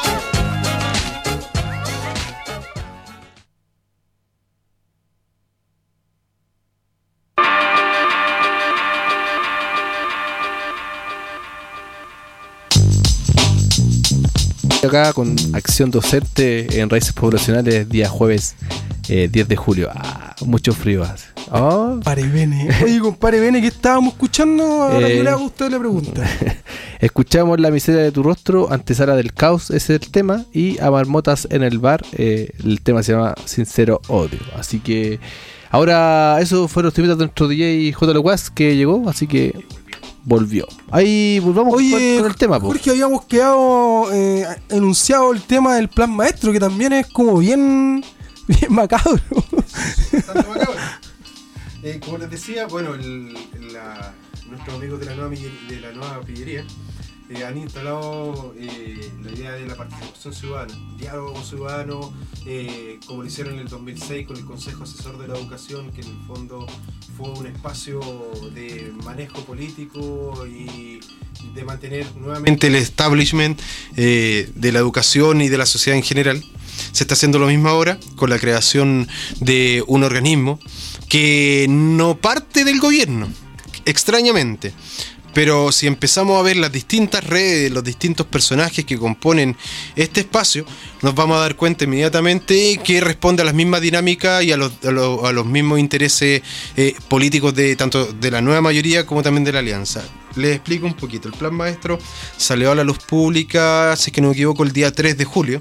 Speaker 1: Acá con acción docente en Raíces Poblacionales, día jueves 10 de julio. Mucho frío hace.
Speaker 2: Compadre Bene. Oye, compadre Bene, ¿qué estábamos escuchando? Ahora yo le hago a usted la pregunta.
Speaker 1: Escuchamos La miseria de tu rostro, Antesala del caos, ese es el tema, y a Marmotas en el bar, el tema se llama Sincero Odio. Así que ahora esos fueron los temitas de nuestro DJ J. Locuaz que llegó, así que volvió. Ahí volvamos con el tema.
Speaker 2: Jorge, habíamos quedado enunciado el tema del plan maestro, que también es como bien macabro.
Speaker 5: Bastante macabro. Como les decía, bueno, nuestros amigos de la nueva pillería han instalado la idea de la participación ciudadana, diálogo ciudadano, como lo hicieron en el 2006 con el Consejo Asesor de la Educación, que en el fondo fue un espacio de manejo político y de mantener nuevamente el establishment de la educación y de la sociedad en general. Se está haciendo lo mismo ahora con la creación de un organismo que no parte del gobierno, extrañamente. Pero si empezamos a ver las distintas redes, los distintos personajes que componen este espacio, nos vamos a dar cuenta inmediatamente que responde a las mismas dinámicas y a los mismos intereses políticos de tanto de la nueva mayoría como también de la alianza. Les explico un poquito. El plan maestro salió a la luz pública, si es que no me equivoco, el día 3 de julio.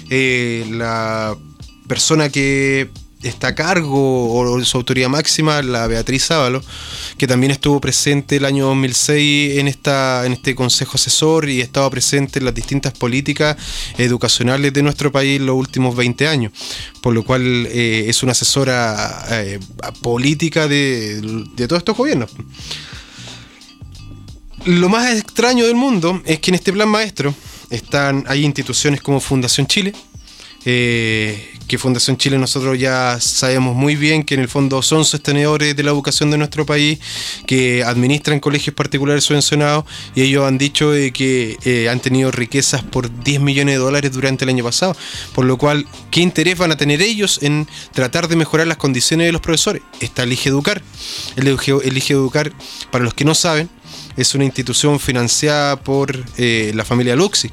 Speaker 5: La persona que está a cargo, o su autoridad máxima, la Beatriz Sábalo, que también estuvo presente el año 2006 en este consejo asesor y estaba presente en las distintas políticas educacionales de nuestro país los últimos 20 años, por lo cual es una asesora política de todos estos gobiernos. Lo más extraño del mundo es que en este plan maestro hay instituciones como Fundación Chile, que Fundación Chile nosotros ya sabemos muy bien que en el fondo son sostenedores de la educación de nuestro país, que administran colegios particulares subvencionados, y ellos han dicho que han tenido riquezas por $10 millones durante el año pasado, por lo cual, ¿qué interés van a tener ellos en tratar de mejorar las condiciones de los profesores? Está Elige Educar. Elige Educar, para los que no saben, es una institución financiada por la familia Luxi,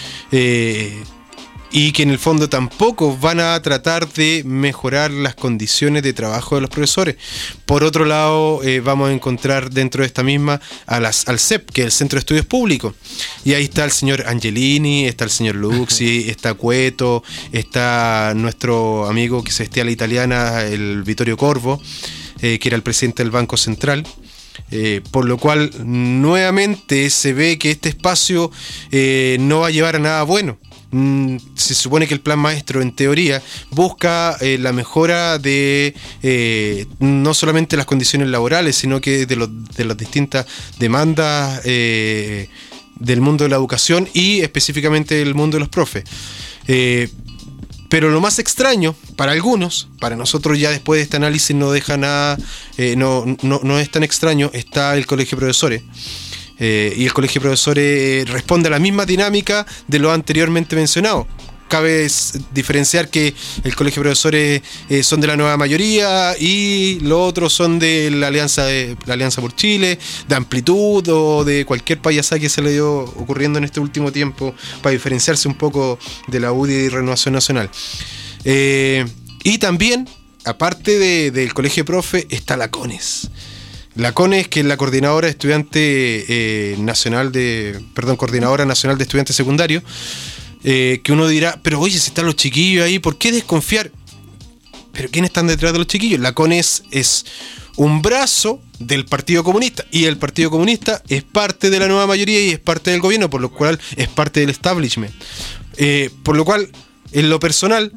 Speaker 5: y que en el fondo tampoco van a tratar de mejorar las condiciones de trabajo de los profesores. Por otro lado, vamos a encontrar dentro de esta misma al CEP, que es el Centro de Estudios Públicos, y ahí está el señor Angelini, está el señor Luxi, está Cueto, está nuestro amigo que se vestía a la italiana, el Vittorio Corvo, que era el presidente del Banco Central. Por lo cual nuevamente se ve que este espacio no va a llevar a nada bueno. Se supone que el plan maestro en teoría busca la mejora de no solamente las condiciones laborales, sino que de las distintas demandas del mundo de la educación y específicamente del mundo de los profes. Pero lo más extraño, para algunos, para nosotros ya después de este análisis no deja nada, no es tan extraño, está el Colegio de Profesores. Y el Colegio de Profesores responde a la misma dinámica de lo anteriormente mencionado. Cabe diferenciar que el Colegio de Profesores son de la nueva mayoría y los otros son de la Alianza por Chile, de Amplitud o de cualquier payasá que se le dio ocurriendo en este último tiempo para diferenciarse un poco de la UDI y Renovación Nacional. Y también, aparte del Colegio de Profe, está la CONES. La CONES, que es la Coordinadora Nacional de Estudiantes Secundarios, que uno dirá, pero oye, si están los chiquillos ahí, ¿por qué desconfiar? ¿Pero quiénes están detrás de los chiquillos? La CONES es un brazo del Partido Comunista, y el Partido Comunista es parte de la nueva mayoría y es parte del gobierno, por lo cual es parte del establishment. Por lo cual, en lo personal,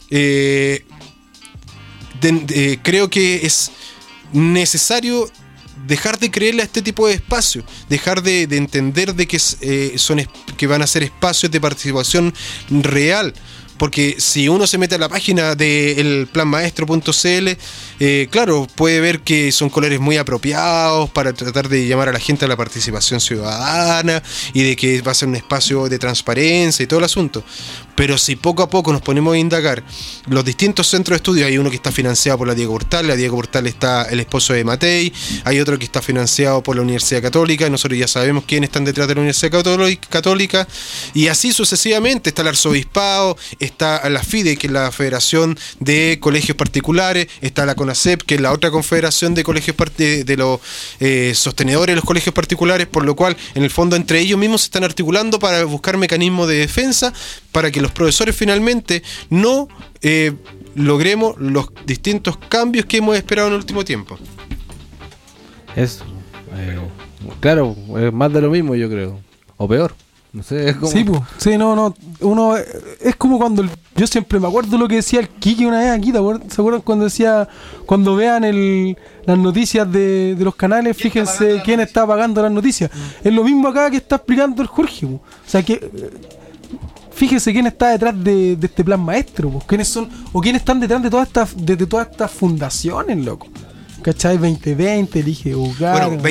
Speaker 5: creo que es necesario dejar de creerle a este tipo de espacios, dejar de entender de que que van a ser espacios de participación real. Porque si uno se mete a la página del planmaestro.cl, claro, puede ver que son colores muy apropiados para tratar de llamar a la gente a la participación ciudadana y de que va a ser un espacio de transparencia y todo el asunto. Pero si poco a poco nos ponemos a indagar los distintos centros de estudio, hay uno que está financiado por la Diego Portal está el esposo de Matei, hay otro que está financiado por la Universidad Católica, nosotros ya sabemos quiénes están detrás de la Universidad Católica, y así sucesivamente. Está el Arzobispado, está la FIDE, que es la Federación de Colegios Particulares, está la CONACEP, que es la otra confederación de colegios de los sostenedores de los colegios particulares, por lo cual en el fondo entre ellos mismos se están articulando para buscar mecanismos de defensa para que los profesores finalmente no logremos los distintos cambios que hemos esperado en el último tiempo.
Speaker 1: Eso. Claro, es más de lo mismo, yo creo. O peor. No sé, es como...
Speaker 2: Sí, pues. Sí, no. Uno es como cuando yo siempre me acuerdo lo que decía el Kiki una vez aquí. ¿Se acuerdan cuando decía, cuando vean las noticias de los canales, fíjense quién está pagando las noticias? Es lo mismo acá que está explicando el Jorge, po. O sea que fíjese quién está detrás de este plan maestro, po. ¿Quiénes son o quiénes están detrás de todas estas fundaciones, loco? ¿Cachai? 2020, elige hogar.
Speaker 5: Bueno,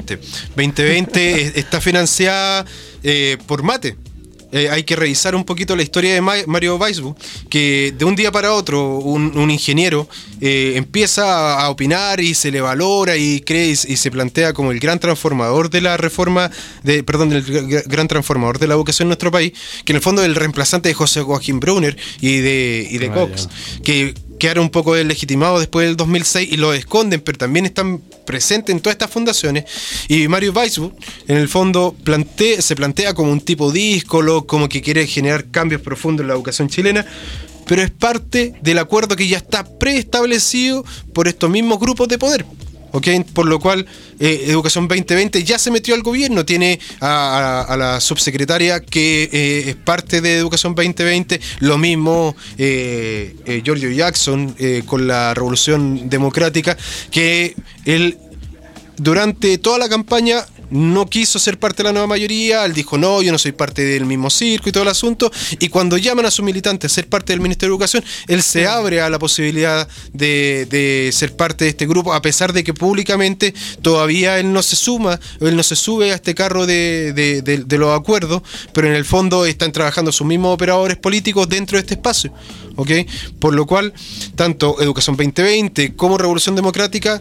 Speaker 5: 2020 está financiada por Mate. Hay que revisar un poquito la historia de Mario Weisbuch, que de un día para otro un ingeniero empieza a opinar y se le valora y cree y se plantea como el gran transformador de la reforma, el gran transformador de la educación en nuestro país, que en el fondo es el reemplazante de José Joachim Brunner y de Cox, que quedaron un poco deslegitimados después del 2006 y lo esconden, pero también están presentes en todas estas fundaciones. Y Mario Weisbuch, en el fondo, se plantea como un tipo díscolo, como que quiere generar cambios profundos en la educación chilena, pero es parte del acuerdo que ya está preestablecido por estos mismos grupos de poder. ¿Okay? Por lo cual, Educación 2020 ya se metió al gobierno, tiene a la subsecretaria que es parte de Educación 2020, lo mismo Giorgio Jackson con la Revolución Democrática, que él durante toda la campaña no quiso ser parte de la nueva mayoría. Él dijo, no, yo no soy parte del mismo circo y todo el asunto, y cuando llaman a sus militantes a ser parte del Ministerio de Educación, él se abre a la posibilidad de ser parte de este grupo, a pesar de que públicamente todavía él no se sube a este carro de los acuerdos, pero en el fondo están trabajando sus mismos operadores políticos dentro de este espacio, ¿okay? Por lo cual, tanto Educación 2020 como Revolución Democrática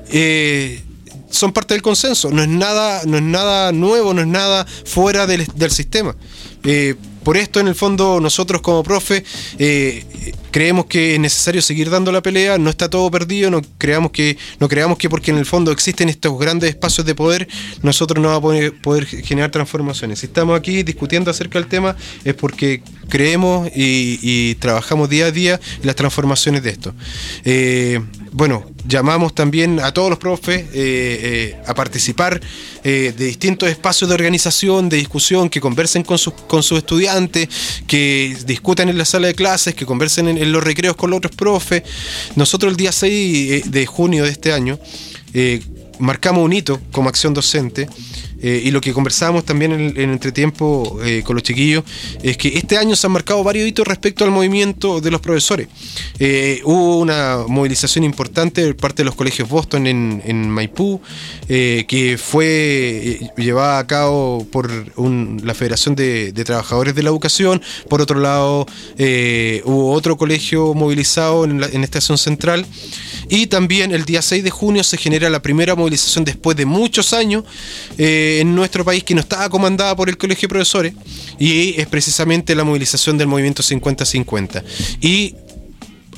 Speaker 5: son parte del consenso, no es nada nuevo, no es nada fuera del sistema. Por esto, en el fondo, nosotros como profe creemos que es necesario seguir dando la pelea, no está todo perdido, no creamos que porque en el fondo existen estos grandes espacios de poder, nosotros no vamos a poder generar transformaciones. Si estamos aquí discutiendo acerca del tema es porque creemos y trabajamos día a día en las transformaciones de esto. Bueno, llamamos también a todos los profes a participar de distintos espacios de organización, de discusión, que conversen con sus estudiantes, que discutan en la sala de clases, que conversen en los recreos con los otros profes. Nosotros el día 6 de junio de este año marcamos un hito como acción docente. Y lo que conversábamos también en entretiempo con los chiquillos es que este año se han marcado varios hitos respecto al movimiento de los profesores. Hubo una movilización importante por parte de los colegios Boston en Maipú, que fue llevada a cabo por la Federación de Trabajadores de la Educación. Por otro lado, hubo otro colegio movilizado en Estación Central. Y también el día 6 de junio se genera la primera movilización después de muchos años en nuestro país, que no estaba comandada por el Colegio de Profesores, y es precisamente la movilización del movimiento 50-50. Y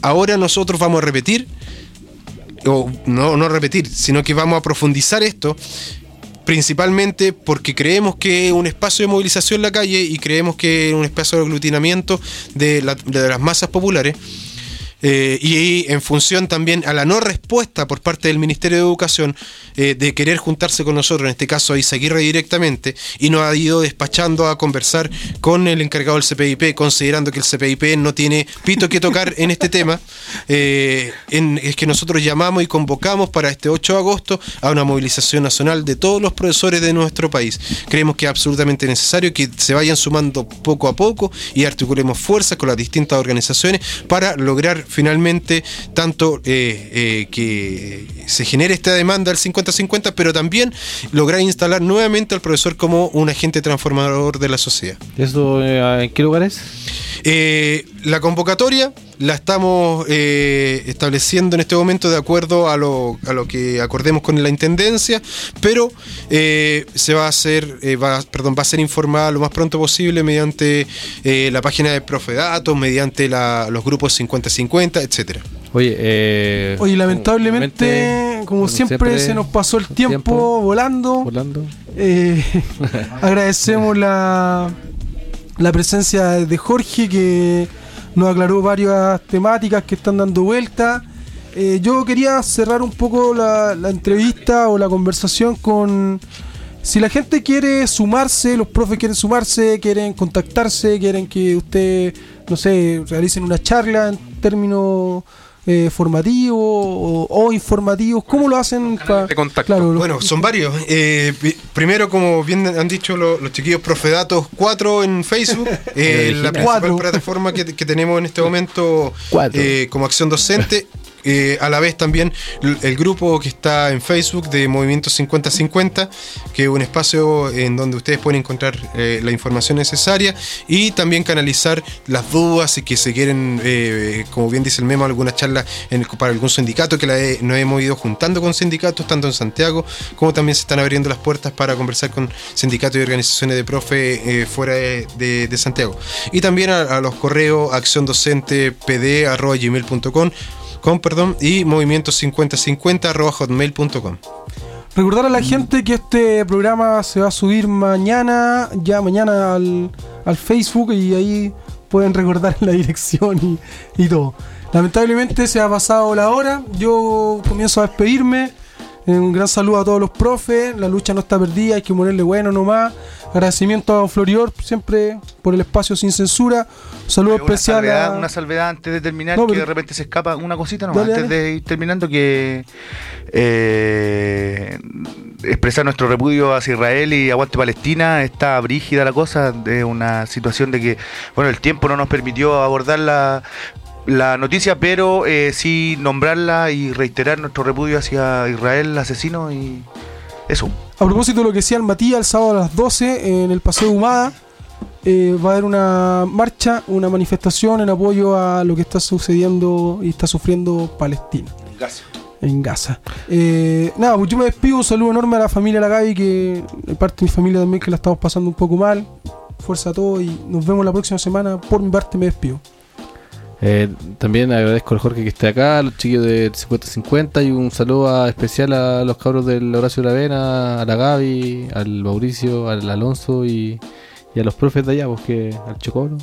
Speaker 5: ahora nosotros vamos a repetir, o no repetir, sino que vamos a profundizar esto, principalmente porque creemos que es un espacio de movilización en la calle y creemos que es un espacio de aglutinamiento de las masas populares. Y en función también a la no respuesta por parte del Ministerio de Educación de querer juntarse con nosotros, en este caso a Izaguirre directamente, y nos ha ido despachando a conversar con el encargado del CPIP, considerando que el CPIP no tiene pito que tocar en este tema, es que nosotros llamamos y convocamos para este 8 de agosto a una movilización nacional de todos los profesores de nuestro país. Creemos que es absolutamente necesario que se vayan sumando poco a poco y articulemos fuerzas con las distintas organizaciones para lograr finalmente tanto que se genere esta demanda del 50-50, pero también lograr instalar nuevamente al profesor como un agente transformador de la sociedad.
Speaker 1: ¿Eso en qué lugares?
Speaker 5: La convocatoria la estamos estableciendo en este momento de acuerdo a lo que acordemos con la Intendencia, pero se va a hacer, va a ser informada lo más pronto posible mediante la página de Profedatos, mediante los grupos 50-50, etcétera.
Speaker 2: Oye, lamentablemente, como siempre, se nos pasó el tiempo volando. Agradecemos la presencia de Jorge, que nos aclaró varias temáticas que están dando vuelta. Yo quería cerrar un poco la entrevista o la conversación con... Si la gente quiere sumarse, los profes quieren sumarse, quieren contactarse, quieren que usted, no sé, realicen una charla en términos formativos o informativos, ¿cómo lo hacen?
Speaker 3: De contacto.
Speaker 2: Claro,
Speaker 5: bueno, son varios. Primero, como bien han dicho los chiquillos, Profedatos 4 en Facebook, la principal plataforma que tenemos en este momento como acción docente. A la vez también el grupo que está en Facebook de Movimiento 50-50, que es un espacio en donde ustedes pueden encontrar la información necesaria y también canalizar las dudas y que se quieren, como bien dice el memo, alguna charla para algún sindicato, que nos hemos ido juntando con sindicatos tanto en Santiago como también se están abriendo las puertas para conversar con sindicatos y organizaciones de profe fuera de Santiago. Y también a los correos acciondocentepd@gmail.com y movimiento 5050@hotmail.com.
Speaker 2: Recordar a la gente que este programa se va a subir mañana al Facebook, y ahí pueden recordar la dirección y todo. Lamentablemente se ha pasado la hora. Yo comienzo a despedirme. Un gran saludo a todos los profes. La lucha no está perdida, hay que ponerle bueno nomás. Agradecimiento a don Florior siempre por el espacio sin censura. Un saludo especial
Speaker 7: una salvedad antes de terminar, que de repente se escapa una cosita nomás, antes de ir terminando, que expresar nuestro repudio hacia Israel y aguante Palestina. Está brígida la cosa, de una situación de que, bueno, el tiempo no nos permitió abordar la noticia, pero sí nombrarla y reiterar nuestro repudio hacia Israel, asesino, y eso.
Speaker 2: A propósito de lo que decía el Matías, el sábado a las 12 en el Paseo Humada va a haber una marcha, una manifestación en apoyo a lo que está sucediendo y está sufriendo Palestina. En Gaza. Nada, pues yo me despido. Un saludo enorme a la familia La Gaby, que es parte de mi familia también, que la estamos pasando un poco mal. Fuerza a todos y nos vemos la próxima semana. Por mi parte me despido.
Speaker 1: También agradezco al Jorge que esté acá, a los chiquillos de 50-50, y un saludo especial a los cabros del Horacio Lavena, a la Gaby, al Mauricio, al Alonso y a los profes de allá, porque al Chocolo.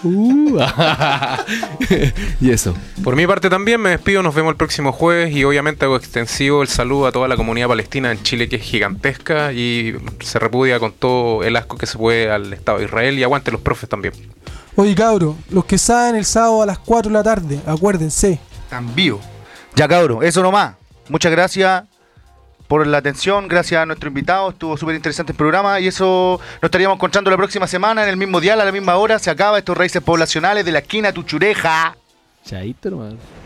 Speaker 1: Y eso.
Speaker 3: Por mi parte también me despido, nos vemos el próximo jueves, y obviamente hago extensivo el saludo a toda la comunidad palestina en Chile, que es gigantesca y se repudia con todo el asco que se puede al Estado de Israel, y aguante los profes también.
Speaker 2: Oye, cabros, los que saben, el sábado a las 4 de la tarde, acuérdense.
Speaker 7: Tan vivo. Ya, cabros, eso nomás. Muchas gracias por la atención, gracias a nuestro invitado, estuvo súper interesante el programa, y eso nos estaríamos encontrando la próxima semana en el mismo dial, a la misma hora. Se acaba estos Raíces Poblacionales de la esquina Tuchureja.
Speaker 1: Chaito, hermano.